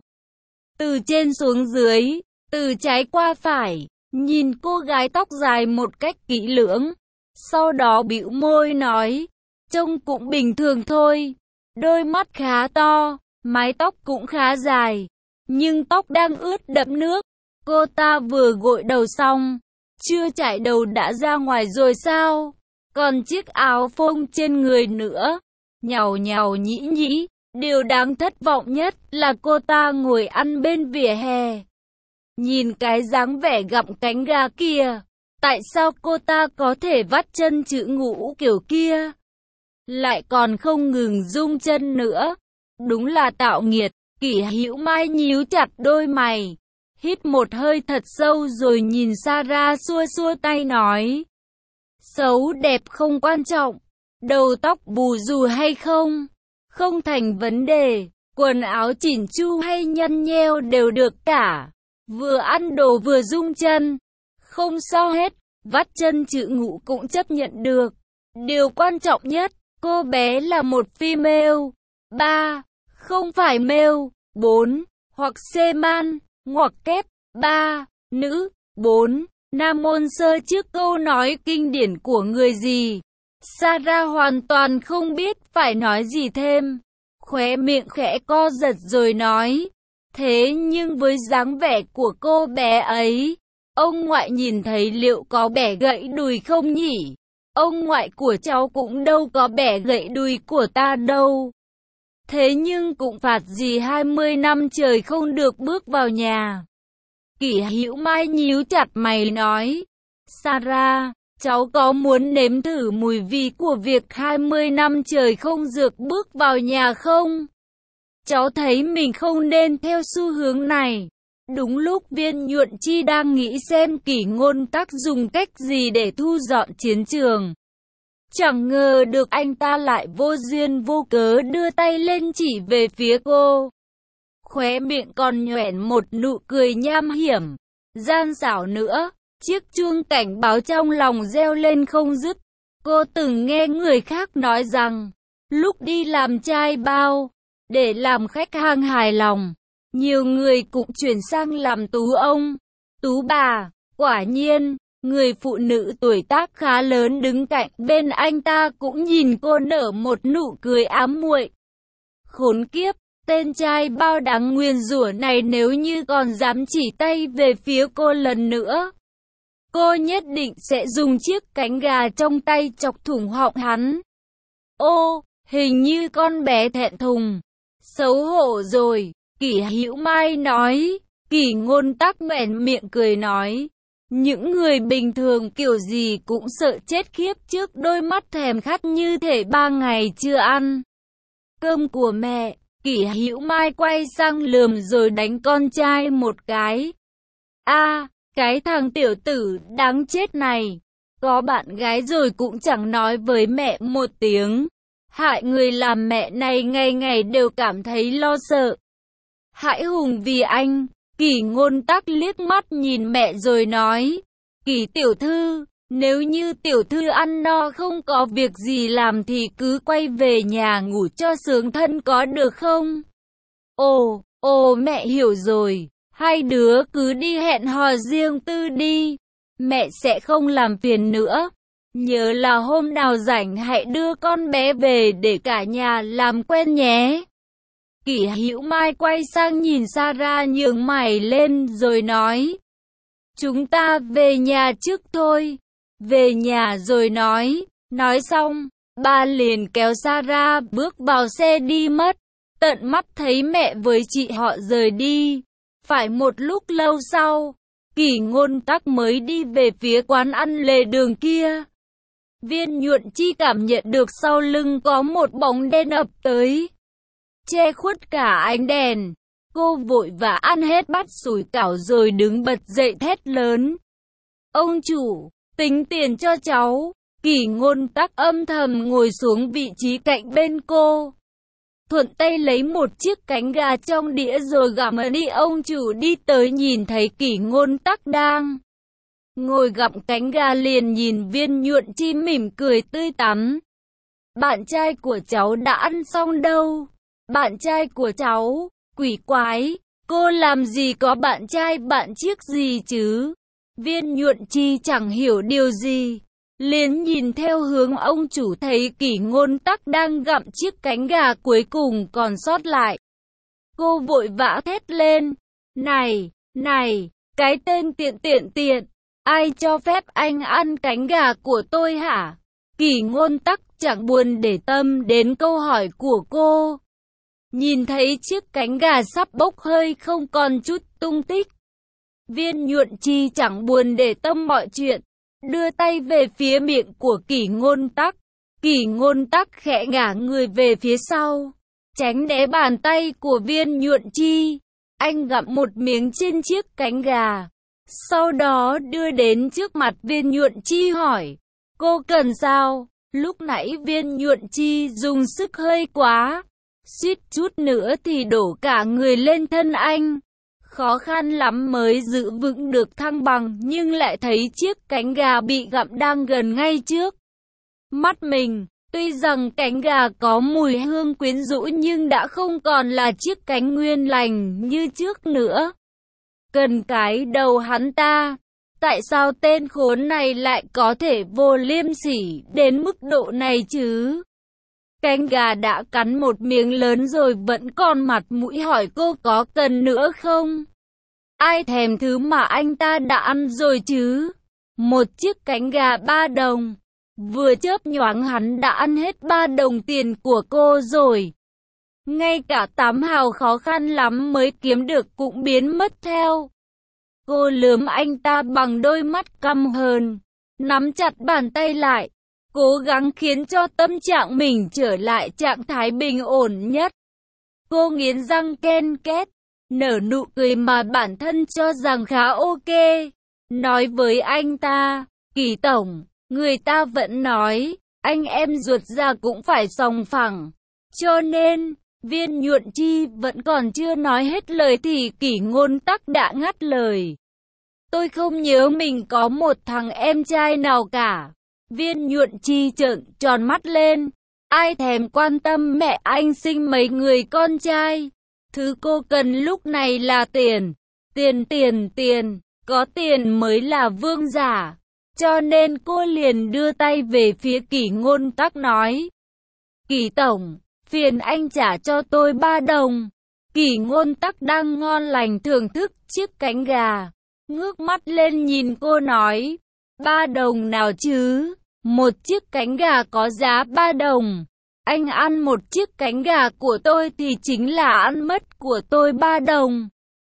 Từ trên xuống dưới, từ trái qua phải, nhìn cô gái tóc dài một cách kỹ lưỡng. Sau đó bĩu môi nói, trông cũng bình thường thôi. Đôi mắt khá to, mái tóc cũng khá dài, nhưng tóc đang ướt đẫm nước. Cô ta vừa gội đầu xong, chưa chải đầu đã ra ngoài rồi sao? Còn chiếc áo phông trên người nữa, nhàu nhàu nhĩ nhĩ. Điều đáng thất vọng nhất là cô ta ngồi ăn bên vỉa hè. Nhìn cái dáng vẻ gặm cánh gà kia, tại sao cô ta có thể vắt chân chữ ngũ kiểu kia? Lại còn không ngừng rung chân nữa. Đúng là tạo nghiệt. Kỷ Hữu Mai nhíu chặt đôi mày, hít một hơi thật sâu rồi nhìn Sarah xua xua tay nói, xấu đẹp không quan trọng, đầu tóc bù xù hay không, không thành vấn đề, quần áo chỉn chu hay nhăn nheo đều được cả, vừa ăn đồ vừa rung chân, không sao hết, vắt chân chữ ngũ cũng chấp nhận được. Điều quan trọng nhất, cô bé là một female. 3. Không phải male. 4. Hoặc seman, ngoặc kép. 3. Nữ. 4. Nam môn sơ trước câu nói kinh điển của người gì. Sarah hoàn toàn không biết phải nói gì thêm. Khóe miệng khẽ co giật rồi nói, thế nhưng với dáng vẻ của cô bé ấy, ông ngoại nhìn thấy liệu có bẻ gãy đùi không nhỉ? Ông ngoại của cháu cũng đâu có bẻ gãy đùi của ta đâu. Thế nhưng cũng phạt gì 20 năm trời không được bước vào nhà. Kỷ Hữu Mai nhíu chặt mày nói, Sarah, cháu có muốn nếm thử mùi vị của việc 20 năm trời không được bước vào nhà không? Cháu thấy mình không nên theo xu hướng này. Đúng lúc Viên Nhuận Chi đang nghĩ xem Kỷ Ngôn Tắc dùng cách gì để thu dọn chiến trường, chẳng ngờ được anh ta lại vô duyên vô cớ đưa tay lên chỉ về phía cô. Khóe miệng còn nhoẻn một nụ cười nham hiểm, gian xảo nữa. Chiếc chuông cảnh báo trong lòng reo lên không dứt. Cô từng nghe người khác nói rằng, lúc đi làm trai bao, để làm khách hàng hài lòng, nhiều người cũng chuyển sang làm tú ông, tú bà. Quả nhiên, người phụ nữ tuổi tác khá lớn đứng cạnh bên anh ta cũng nhìn cô nở một nụ cười ám muội. Khốn kiếp, tên trai bao đáng nguyền rủa này nếu như còn dám chỉ tay về phía cô lần nữa, cô nhất định sẽ dùng chiếc cánh gà trong tay chọc thủng họng hắn. Ô, hình như con bé thẹn thùng. Xấu hổ rồi, Kỷ Hữu Mai nói. Kỷ Ngôn Tắc nhoẻn miệng cười nói. Những người bình thường kiểu gì cũng sợ chết khiếp trước đôi mắt thèm khát như thể 3 ngày chưa ăn cơm của mẹ. Kỷ Hữu Mai quay sang lườm rồi đánh con trai một cái. A, cái thằng tiểu tử đáng chết này, có bạn gái rồi cũng chẳng nói với mẹ một tiếng. Hại người làm mẹ này ngày ngày đều cảm thấy lo sợ. Hãi hùng vì anh. Kỷ Ngôn Tắc liếc mắt nhìn mẹ rồi nói. Kỷ tiểu thư, nếu như tiểu thư ăn no không có việc gì làm thì cứ quay về nhà ngủ cho sướng thân có được không? Ồ, mẹ hiểu rồi. Hai đứa cứ đi hẹn hò riêng tư đi. Mẹ sẽ không làm phiền nữa. Nhớ là hôm nào rảnh hãy đưa con bé về để cả nhà làm quen nhé. Kỷ Hữu Mai quay sang nhìn Sarah nhướng mày lên rồi nói. Chúng ta về nhà trước thôi. Về nhà rồi nói. Nói xong, ba liền kéo Sarah bước vào xe đi mất. Tận mắt thấy mẹ với chị họ rời đi. Phải một lúc lâu sau, Kỷ Ngôn Tắc mới đi về phía quán ăn lề đường kia. Viên Nhuận Chi cảm nhận được sau lưng có một bóng đen ập tới, che khuất cả ánh đèn. Cô vội vã ăn hết bát sủi cảo rồi đứng bật dậy thét lớn. Ông chủ, tính tiền cho cháu. Kỷ Ngôn Tắc âm thầm ngồi xuống vị trí cạnh bên cô, thuận tay lấy một chiếc cánh gà trong đĩa rồi gặm đi. Ông chủ đi tới nhìn thấy Kỷ Ngôn Tắc đang ngồi gặm cánh gà liền nhìn Viên Nhuận Chi mỉm cười tươi tắn. Bạn trai của cháu đã ăn xong đâu? Bạn trai của cháu? Quỷ quái, cô làm gì có bạn trai bạn chiếc gì chứ? Viên Nhuận Chi chẳng hiểu điều gì, liền nhìn theo hướng ông chủ thấy Kỷ Ngôn Tắc đang gặm chiếc cánh gà cuối cùng còn sót lại. Cô vội vã thét lên. Này, cái tên tiện, ai cho phép anh ăn cánh gà của tôi hả? Kỷ Ngôn Tắc chẳng buồn để tâm đến câu hỏi của cô. Nhìn thấy chiếc cánh gà sắp bốc hơi không còn chút tung tích, Viên Nhuận Chi chẳng buồn để tâm mọi chuyện, đưa tay về phía miệng của Kỷ Ngôn Tắc. Kỷ Ngôn Tắc khẽ ngả người về phía sau, tránh né bàn tay của Viên Nhuận Chi. Anh gặm một miếng trên chiếc cánh gà, sau đó đưa đến trước mặt Viên Nhuận Chi hỏi. Cô cần sao? Lúc nãy Viên Nhuận Chi dùng sức hơi quá, suýt chút nữa thì đổ cả người lên thân anh. Khó khăn lắm mới giữ vững được thăng bằng nhưng lại thấy chiếc cánh gà bị gặm đang gần ngay trước mắt mình. Tuy rằng cánh gà có mùi hương quyến rũ nhưng đã không còn là chiếc cánh nguyên lành như trước nữa. Cần cái đầu hắn ta. Tại sao tên khốn này lại có thể vô liêm sỉ đến mức độ này chứ? Cánh gà đã cắn một miếng lớn rồi vẫn còn mặt mũi hỏi cô có cần nữa không? Ai thèm thứ mà anh ta đã ăn rồi chứ? Một chiếc cánh gà 3 đồng. Vừa chớp nhoáng hắn đã ăn hết 3 đồng tiền của cô rồi. Ngay cả 8 hào khó khăn lắm mới kiếm được cũng biến mất theo. Cô lườm anh ta bằng đôi mắt căm hờn, nắm chặt bàn tay lại, cố gắng khiến cho tâm trạng mình trở lại trạng thái bình ổn nhất. Cô nghiến răng ken két, nở nụ cười mà bản thân cho rằng khá ok. Nói với anh ta, Kỷ tổng, người ta vẫn nói, anh em ruột già cũng phải sòng phẳng. Cho nên, Viên Nhuận Chi vẫn còn chưa nói hết lời thì Kỷ Ngôn Tắc đã ngắt lời. Tôi không nhớ mình có một thằng em trai nào cả. Viên Nhuận Chi trợn tròn mắt lên. Ai thèm quan tâm mẹ anh sinh mấy người con trai. Thứ cô cần lúc này là tiền. Tiền. Có tiền mới là vương giả. Cho nên cô liền đưa tay về phía Kỷ Ngôn Tắc nói. Kỷ tổng, phiền anh trả cho tôi 3 đồng. Kỷ Ngôn Tắc đang ngon lành thưởng thức chiếc cánh gà. Ngước mắt lên nhìn cô nói. 3 đồng nào chứ? Một chiếc cánh gà có giá 3 đồng. Anh ăn một chiếc cánh gà của tôi thì chính là ăn mất của tôi 3 đồng.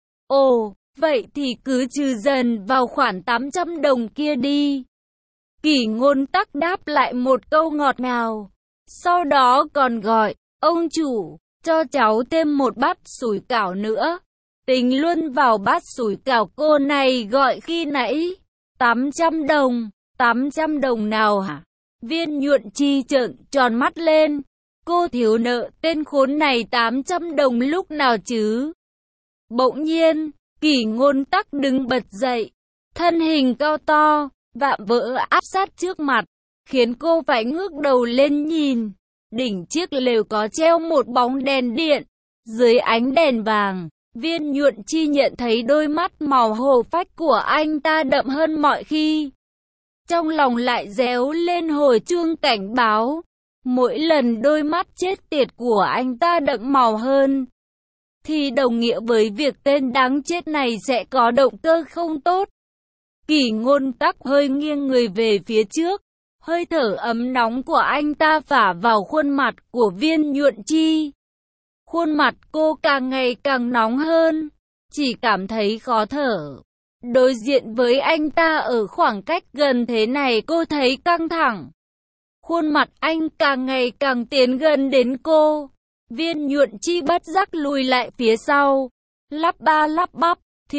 Ồ, vậy thì cứ trừ dần vào khoản 800 đồng kia đi. Kỷ Ngôn Tắc đáp lại một câu ngọt ngào. Sau đó còn gọi, ông chủ, cho cháu thêm một bát sủi cảo nữa. Tính luôn vào bát sủi cảo cô này gọi khi nãy. 800 đồng, 800 đồng nào hả? Viên Nhuận Chi trợn tròn mắt lên. Cô thiếu nợ tên khốn này 800 đồng lúc nào chứ? Bỗng nhiên, Kỷ Ngôn Tắc đứng bật dậy. Thân hình cao to, vạm vỡ áp sát trước mặt, khiến cô phải ngước đầu lên nhìn. Đỉnh chiếc lều có treo một bóng đèn điện. Dưới ánh đèn vàng, Viên Nhuận Chi nhận thấy đôi mắt màu hồ phách của anh ta đậm hơn mọi khi. Trong lòng lại réo lên hồi chuông cảnh báo. Mỗi lần đôi mắt chết tiệt của anh ta đậm màu hơn, thì đồng nghĩa với việc tên đáng chết này sẽ có động cơ không tốt. Kỷ Ngôn Tắc hơi nghiêng người về phía trước. Hơi thở ấm nóng của anh ta phả vào khuôn mặt của Viên Nhuận Chi. Khuôn mặt cô càng ngày càng nóng hơn, chỉ cảm thấy khó thở. Đối diện với anh ta ở khoảng cách gần thế này cô thấy căng thẳng. Khuôn mặt anh càng ngày càng tiến gần đến cô. Viên Nhuận Chi bất giác lùi lại phía sau. Lắp ba lắp bắp,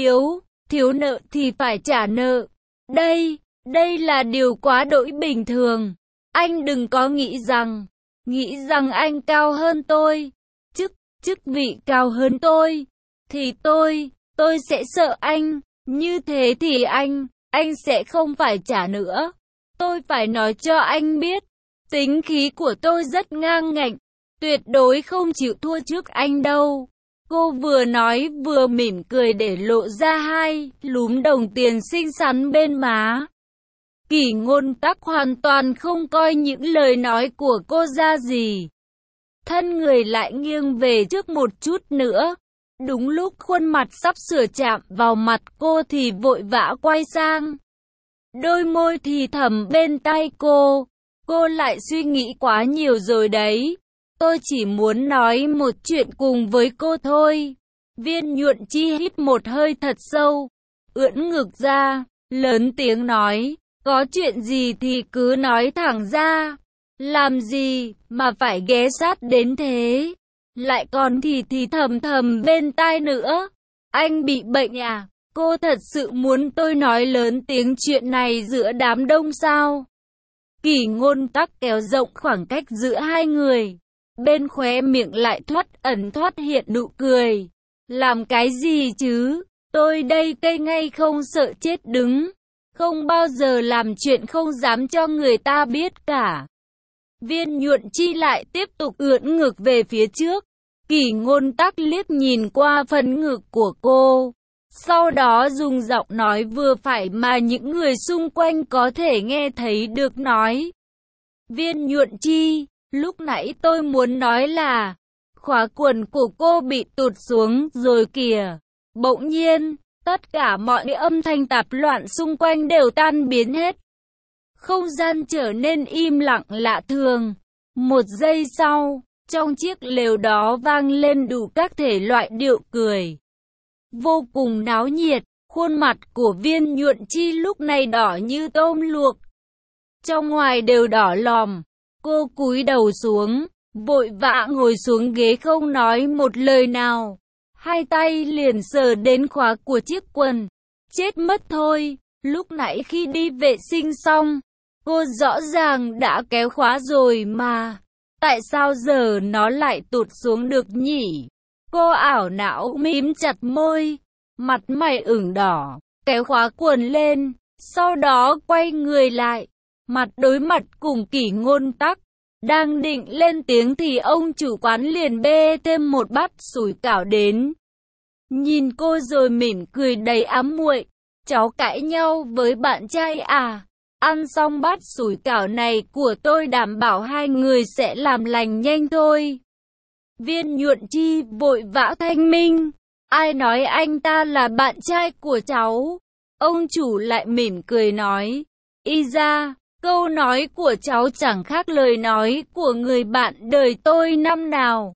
thiếu nợ thì phải trả nợ. Đây là điều quá đỗi bình thường. Anh đừng có nghĩ rằng anh cao hơn tôi. Chức vị cao hơn tôi. Thì tôi sẽ sợ anh. Như thế thì anh sẽ không phải trả nữa. Tôi phải nói cho anh biết. Tính khí của tôi rất ngang ngạnh. Tuyệt đối không chịu thua trước anh đâu. Cô vừa nói vừa mỉm cười để lộ ra 2 lúm đồng tiền xinh xắn bên má. Kỷ Ngôn Tắc hoàn toàn không coi những lời nói của cô ra gì. Thân người lại nghiêng về trước một chút nữa. Đúng lúc khuôn mặt sắp sửa chạm vào mặt cô thì vội vã quay sang. Đôi môi thì thầm bên tai cô. Cô lại suy nghĩ quá nhiều rồi đấy. Tôi chỉ muốn nói một chuyện cùng với cô thôi. Viên Nhuận Chi hít một hơi thật sâu, ưỡn ngực ra, lớn tiếng nói. Có chuyện gì thì cứ nói thẳng ra. Làm gì mà phải ghé sát đến thế? Lại còn thì thầm bên tai nữa. Anh bị bệnh à? Cô thật sự muốn tôi nói lớn tiếng chuyện này giữa đám đông sao? Kỷ Ngôn Tắc kéo rộng khoảng cách giữa hai người. Bên khóe miệng lại thoát hiện nụ cười. Làm cái gì chứ? Tôi đây cây ngay không sợ chết đứng. Không bao giờ làm chuyện không dám cho người ta biết cả. Viên Nhuận Chi lại tiếp tục ưỡn ngực về phía trước. Kỷ Ngôn Tắc liếc nhìn qua phần ngực của cô. Sau đó dùng giọng nói vừa phải mà những người xung quanh có thể nghe thấy được nói. Viên Nhuận Chi, lúc nãy tôi muốn nói là khóa quần của cô bị tụt xuống rồi kìa. Bỗng nhiên, tất cả mọi âm thanh tạp loạn xung quanh đều tan biến hết. Không gian trở nên im lặng lạ thường. Một giây sau, trong chiếc lều đó vang lên đủ các thể loại điệu cười. Vô cùng náo nhiệt, khuôn mặt của Viên Nhuận Chi lúc này đỏ như tôm luộc. Trong ngoài đều đỏ lòm. Cô cúi đầu xuống, vội vã ngồi xuống ghế không nói một lời nào. 2 tay liền sờ đến khóa của chiếc quần. Chết mất thôi, lúc nãy khi đi vệ sinh xong, cô rõ ràng đã kéo khóa rồi mà. Tại sao giờ nó lại tụt xuống được nhỉ? Cô ảo não mím chặt môi, mặt mày ửng đỏ. kéo khóa quần lên, sau đó quay người lại, mặt đối mặt cùng Kỷ Ngôn Tắc. Đang định lên tiếng thì ông chủ quán liền bê thêm một bát sủi cảo đến. Nhìn cô rồi mỉm cười đầy ám muội. Cháu cãi nhau với bạn trai à? Ăn xong bát sủi cảo này của tôi đảm bảo hai người sẽ làm lành nhanh thôi. Viên Nhuận Chi vội vã thanh minh. Ai nói anh ta là bạn trai của cháu? Ông chủ lại mỉm cười nói. Y ra, câu nói của cháu chẳng khác lời nói của người bạn đời tôi năm nào.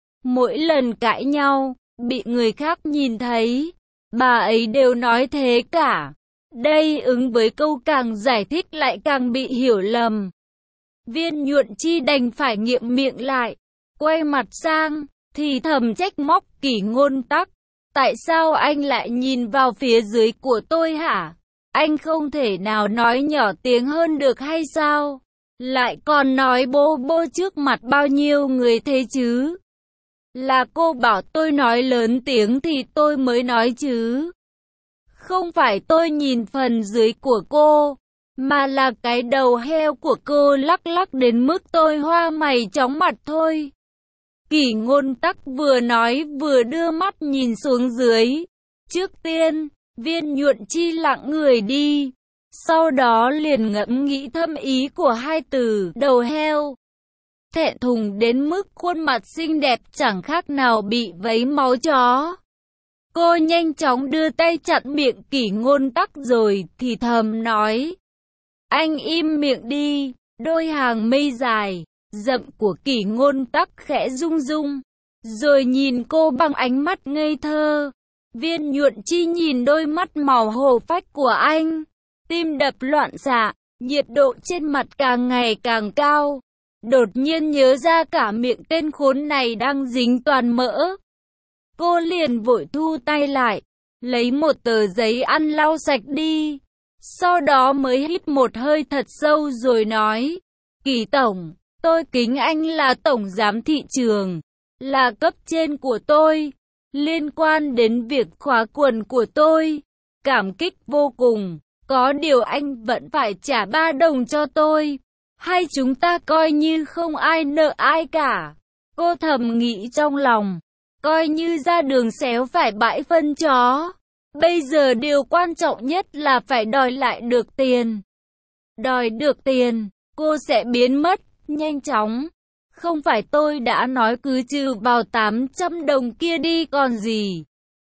Mỗi lần cãi nhau, bị người khác nhìn thấy, bà ấy đều nói thế cả. Đây ứng với câu càng giải thích lại càng bị hiểu lầm. Viên Nhuận Chi đành phải nghiệm miệng lại, quay mặt sang, thì thầm trách móc Kỷ Ngôn Tắc. Tại sao anh lại nhìn vào phía dưới của tôi hả? Anh không thể nào nói nhỏ tiếng hơn được hay sao? Lại còn nói bô bô trước mặt bao nhiêu người thế chứ? Là cô bảo tôi nói lớn tiếng thì tôi mới nói chứ. Không phải tôi nhìn phần dưới của cô, mà là cái đầu heo của cô lắc lắc đến mức tôi hoa mày chóng mặt thôi. Kỷ Ngôn Tắc vừa nói vừa đưa mắt nhìn xuống dưới. Trước tiên, Viên Nhuận Chi lặng người đi, sau đó liền ngẫm nghĩ thâm ý của hai từ đầu heo. Thẹn thùng đến mức khuôn mặt xinh đẹp chẳng khác nào bị vấy máu chó. Cô nhanh chóng đưa tay chặn miệng Kỷ Ngôn Tắc rồi thì thầm nói. Anh im miệng đi. Đôi hàng mây dài, rậm của Kỷ Ngôn Tắc khẽ rung rung, rồi nhìn cô bằng ánh mắt ngây thơ. Viên Nhuận Chi nhìn đôi mắt màu hồ phách của anh, tim đập loạn xạ, nhiệt độ trên mặt càng ngày càng cao. Đột nhiên nhớ ra cả miệng tên khốn này đang dính toàn mỡ. Cô liền vội thu tay lại, lấy một tờ giấy ăn lau sạch đi. Sau đó mới hít một hơi thật sâu rồi nói. Kỷ tổng, tôi kính anh là tổng giám thị trường, là cấp trên của tôi. Liên quan đến việc khóa quần của tôi, cảm kích vô cùng. Có điều anh vẫn phải trả 3 đồng cho tôi. Hay chúng ta coi như không ai nợ ai cả. Cô thầm nghĩ trong lòng. Coi như ra đường xéo phải bãi phân chó. Bây giờ điều quan trọng nhất là phải đòi lại được tiền. Đòi được tiền, cô sẽ biến mất, nhanh chóng. Không phải tôi đã nói cứ trừ vào 800 đồng kia đi còn gì.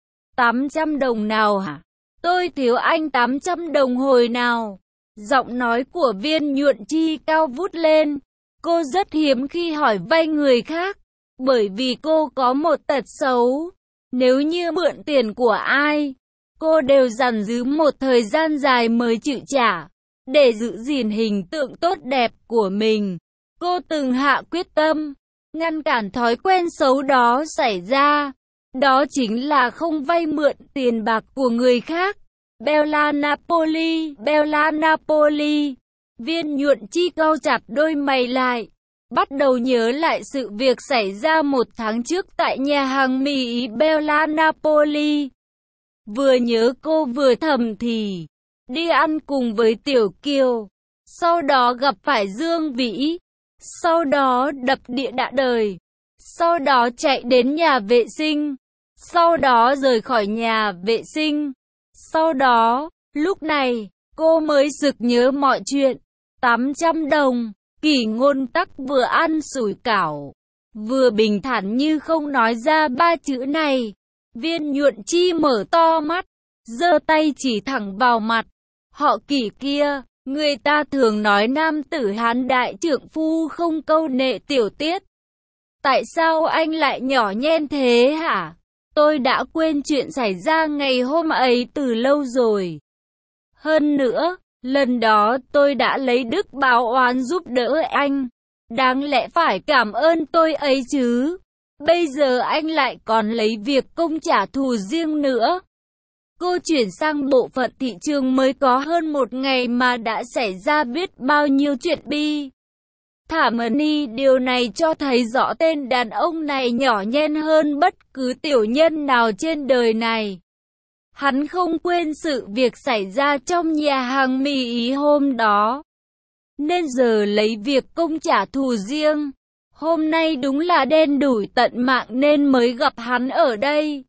800 đồng nào hả? Tôi thiếu anh 800 đồng hồi nào? Giọng nói của Viên Nhuận Chi cao vút lên. Cô rất hiếm khi hỏi vay người khác, bởi vì cô có một tật xấu. Nếu như mượn tiền của ai, cô đều dằn giữ một thời gian dài mới chịu trả, để giữ gìn hình tượng tốt đẹp của mình. Cô từng hạ quyết tâm, ngăn cản thói quen xấu đó xảy ra. Đó chính là không vay mượn tiền bạc của người khác. Bella Napoli, Bella Napoli. Viên Nhuận Chi cau chặt đôi mày lại, bắt đầu nhớ lại sự việc xảy ra 1 tháng trước tại nhà hàng mì Bella Napoli. Vừa nhớ cô vừa thầm thì, đi ăn cùng với Tiểu Kiều, sau đó gặp phải Dương Vĩ, sau đó đập địa đạ đời, sau đó chạy đến nhà vệ sinh, sau đó rời khỏi nhà vệ sinh. Sau đó, lúc này, cô mới sực nhớ mọi chuyện. 800 đồng, Kỷ Ngôn Tắc vừa ăn sủi cảo, vừa bình thản như không nói ra 3 chữ này. Viên Nhuận Chi mở to mắt, giơ tay chỉ thẳng vào mặt. Họ Kỷ kia, người ta thường nói nam tử hán đại trượng phu không câu nệ tiểu tiết. Tại sao anh lại nhỏ nhen thế hả? Tôi đã quên chuyện xảy ra ngày hôm ấy từ lâu rồi. Hơn nữa, lần đó tôi đã lấy đức báo oán giúp đỡ anh. Đáng lẽ phải cảm ơn tôi ấy chứ. Bây giờ anh lại còn lấy việc công trả thù riêng nữa. Cô chuyển sang bộ phận thị trường mới có hơn 1 ngày mà đã xảy ra biết bao nhiêu chuyện bi thảm. Điều này cho thấy rõ tên đàn ông này nhỏ nhen hơn bất cứ tiểu nhân nào trên đời này. Hắn không quên sự việc xảy ra trong nhà hàng mì Ý hôm đó, nên giờ lấy việc công trả thù riêng. Hôm nay đúng là đen đủi tận mạng nên mới gặp hắn ở đây.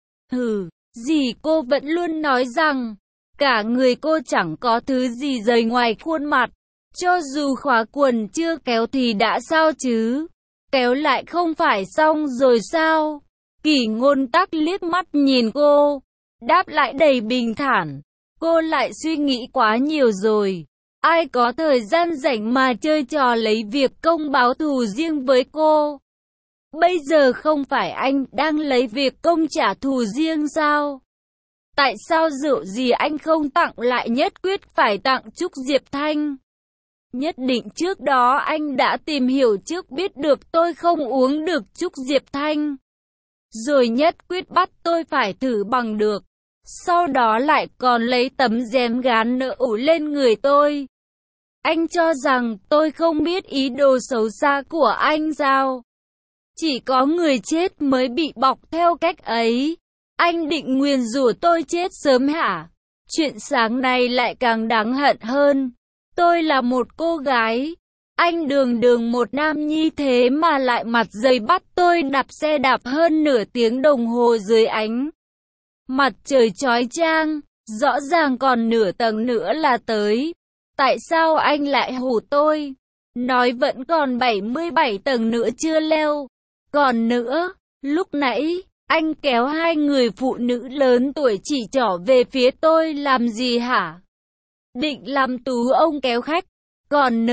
Dì cô vẫn luôn nói rằng, cả người cô chẳng có thứ gì rời ngoài khuôn mặt. Cho dù khóa quần chưa kéo thì đã sao chứ? Kéo lại không phải xong rồi sao? Kỷ Ngôn Tắc liếc mắt nhìn cô, đáp lại đầy bình thản. Cô lại suy nghĩ quá nhiều rồi. Ai có thời gian rảnh mà chơi trò lấy việc công báo thù riêng với cô? Bây giờ không phải anh đang lấy việc công trả thù riêng sao? Tại sao rượu gì anh không tặng lại nhất quyết phải tặng Trúc Diệp Thanh? Nhất định trước đó anh đã tìm hiểu trước biết được tôi không uống được Trúc Diệp Thanh, rồi nhất quyết bắt tôi phải thử bằng được. Sau đó lại còn lấy tấm rèm gán nợ ủ lên người tôi. Anh cho rằng tôi không biết ý đồ xấu xa của anh sao? Chỉ có người chết mới bị bọc theo cách ấy. Anh định nguyền rủa tôi chết sớm hả? Chuyện sáng nay lại càng đáng hận hơn. Tôi là một cô gái. Anh đường đường một nam nhi thế mà lại mặt dày bắt tôi đạp xe đạp hơn nửa tiếng đồng hồ dưới ánh mặt trời chói chang. Rõ ràng còn nửa tầng nữa là tới. Tại sao anh lại hù tôi? Nói vẫn còn 77 tầng nữa chưa leo. Còn nữa, lúc nãy, anh kéo hai người phụ nữ lớn tuổi chỉ trỏ về phía tôi làm gì hả? Định làm tú ông kéo khách. Còn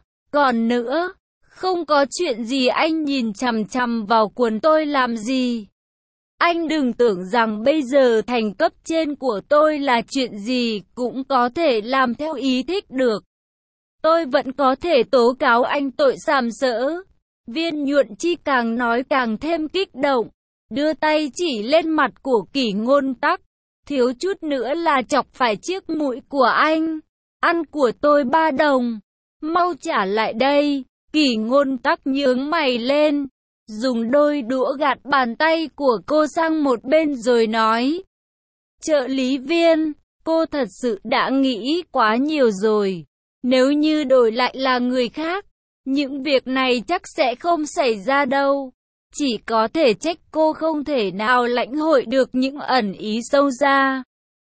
nữa, không có chuyện gì anh nhìn chằm chằm vào quần tôi làm gì? Anh đừng tưởng rằng bây giờ thành cấp trên của tôi là chuyện gì cũng có thể làm theo ý thích được. Tôi vẫn có thể tố cáo anh tội sàm sỡ. Viên Nhuận Chi càng nói càng thêm kích động, đưa tay chỉ lên mặt của Kỷ Ngôn Tắc, thiếu chút nữa là chọc phải chiếc mũi của anh. Ăn của tôi 3 đồng, mau trả lại đây. Kỷ Ngôn Tắc nhướng mày lên, dùng đôi đũa gạt bàn tay của cô sang một bên rồi nói: trợ lý Viên, cô thật sự đã nghĩ quá nhiều rồi. Nếu như đổi lại là người khác, những việc này chắc sẽ không xảy ra đâu. Chỉ có thể trách cô không thể nào lãnh hội được những ẩn ý sâu xa,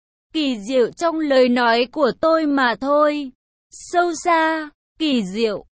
kỳ diệu trong lời nói của tôi mà thôi. Sâu xa, kỳ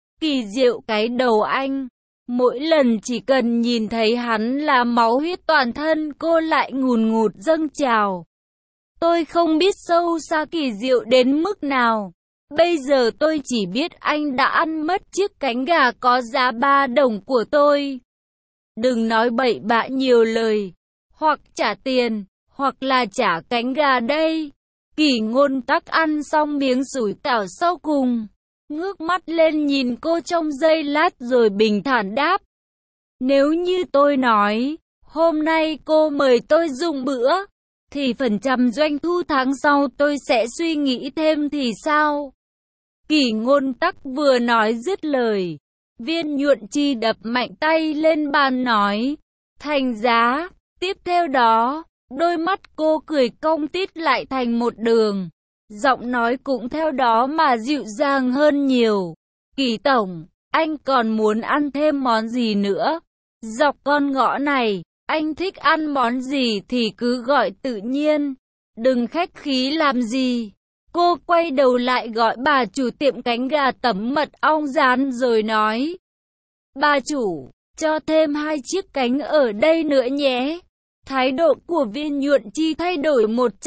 diệu cái đầu anh. Mỗi lần chỉ cần nhìn thấy hắn là máu huyết toàn thân cô lại ngùn ngụt dâng trào. Tôi không biết sâu xa kỳ diệu đến mức nào. Bây giờ tôi chỉ biết anh đã ăn mất chiếc cánh gà có giá 3 đồng của tôi. Đừng nói bậy bạ nhiều lời. Hoặc trả tiền, hoặc là trả cánh gà đây. Kỷ Ngôn Tắc ăn xong miếng sủi cảo sau cùng, ngước mắt lên nhìn cô trong giây lát rồi bình thản đáp: nếu như tôi nói, hôm nay cô mời tôi dùng bữa, thì phần trăm doanh thu tháng sau tôi sẽ suy nghĩ thêm thì sao? Kỷ Ngôn Tắc vừa nói dứt lời, Viên Nhuận Chi đập mạnh tay lên bàn nói: thành giá. Tiếp theo đó, đôi mắt cô cười cong tít lại thành một đường, giọng nói cũng theo đó mà dịu dàng hơn nhiều. Kỷ tổng, anh còn muốn ăn thêm món gì nữa? Dọc con ngõ này, anh thích ăn món gì thì cứ gọi tự nhiên, đừng khách khí làm gì. Cô quay đầu lại gọi bà chủ tiệm cánh gà tấm mật ong rán rồi nói: bà chủ, cho thêm 2 chiếc cánh ở đây nữa nhé. Thái độ của Viên Nhuận Chi thay đổi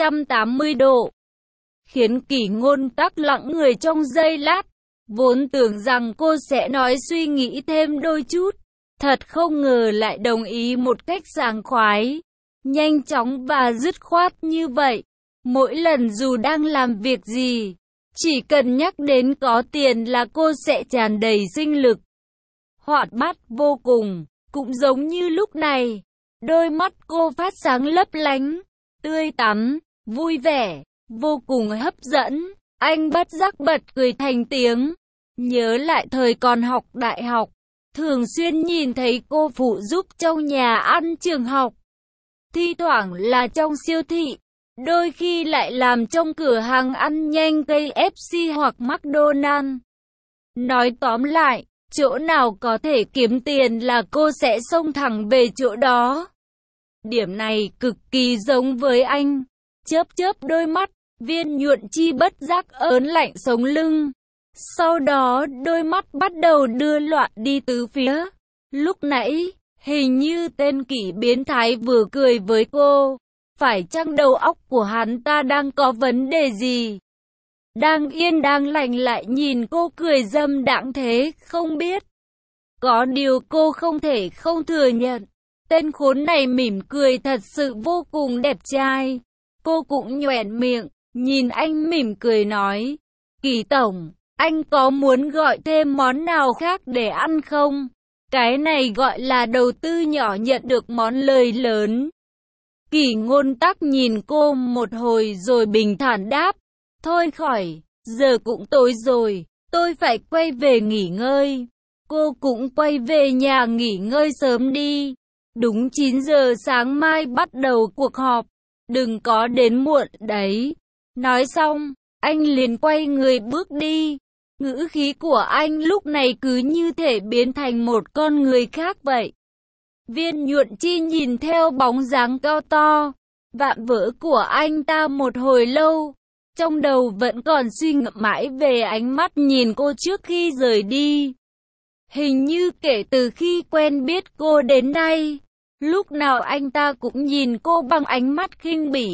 180 độ, khiến Kỷ Ngôn Tắc lặng người trong giây lát. Vốn tưởng rằng cô sẽ nói suy nghĩ thêm đôi chút, thật không ngờ lại đồng ý một cách sảng khoái, nhanh chóng và dứt khoát như vậy. Mỗi lần dù đang làm việc gì, chỉ cần nhắc đến có tiền là cô sẽ tràn đầy sinh lực, hoạt bát vô cùng. Cũng giống như lúc này, đôi mắt cô phát sáng lấp lánh, tươi tắn, vui vẻ, vô cùng hấp dẫn. Anh bất giác bật cười thành tiếng. Nhớ lại thời còn học đại học, thường xuyên nhìn thấy cô phụ giúp trong nhà ăn trường học, thi thoảng là trong siêu thị. đôi khi lại làm trong cửa hàng ăn nhanh KFC hoặc McDonald's. Nói tóm lại, chỗ nào có thể kiếm tiền là cô sẽ xông thẳng về chỗ đó. Điểm này cực kỳ giống với anh. Chớp chớp đôi mắt, Viên Nhuận Chi bất giác ớn lạnh sống lưng. Sau đó đôi mắt bắt đầu đưa loạn đi tứ phía. Lúc nãy, hình như tên kỷ biến thái vừa cười với cô. Phải chăng đầu óc của hắn ta đang có vấn đề gì? Đang yên đang lành lại nhìn cô cười dâm đãng thế, không biết. Có điều cô không thể không thừa nhận. Tên khốn này mỉm cười thật sự vô cùng đẹp trai. Cô cũng nhoẻn miệng, nhìn anh mỉm cười nói. Kỷ tổng, anh có muốn gọi thêm món nào khác để ăn không? Cái này gọi là đầu tư nhỏ nhận được món lời lớn. Kỷ Ngôn Tắc nhìn cô một hồi rồi bình thản đáp. Thôi khỏi, giờ cũng tối rồi, tôi phải quay về nghỉ ngơi. Cô cũng quay về nhà nghỉ ngơi sớm đi. Đúng 9 giờ sáng mai bắt đầu cuộc họp. Đừng có đến muộn đấy. Nói xong, anh liền quay người bước đi. Ngữ khí của anh lúc này cứ như thể biến thành một con người khác vậy. Viên Nhuận Chi nhìn theo bóng dáng cao to, vạm vỡ của anh ta một hồi lâu. Trong đầu vẫn còn suy ngẫm mãi về ánh mắt nhìn cô trước khi rời đi. Hình như kể từ khi quen biết cô đến nay, lúc nào anh ta cũng nhìn cô bằng ánh mắt khinh bỉ,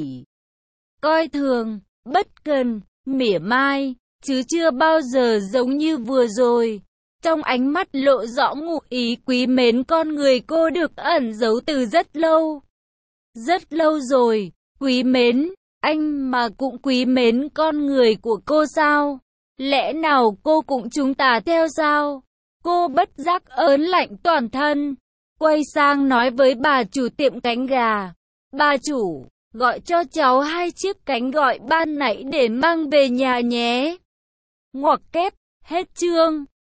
coi thường, bất cần, mỉa mai, chứ chưa bao giờ giống như vừa rồi. Trong ánh mắt lộ rõ ngụ ý quý mến con người cô được ẩn giấu từ rất lâu. Rất lâu rồi, quý mến, anh mà cũng quý mến con người của cô sao? Lẽ nào cô cũng chúng ta theo sao? Cô bất giác ớn lạnh toàn thân, quay sang nói với bà chủ tiệm cánh gà. Bà chủ, gọi cho cháu 2 chiếc cánh gọi ban nãy để mang về nhà nhé. Ngoặc kép, hết chương.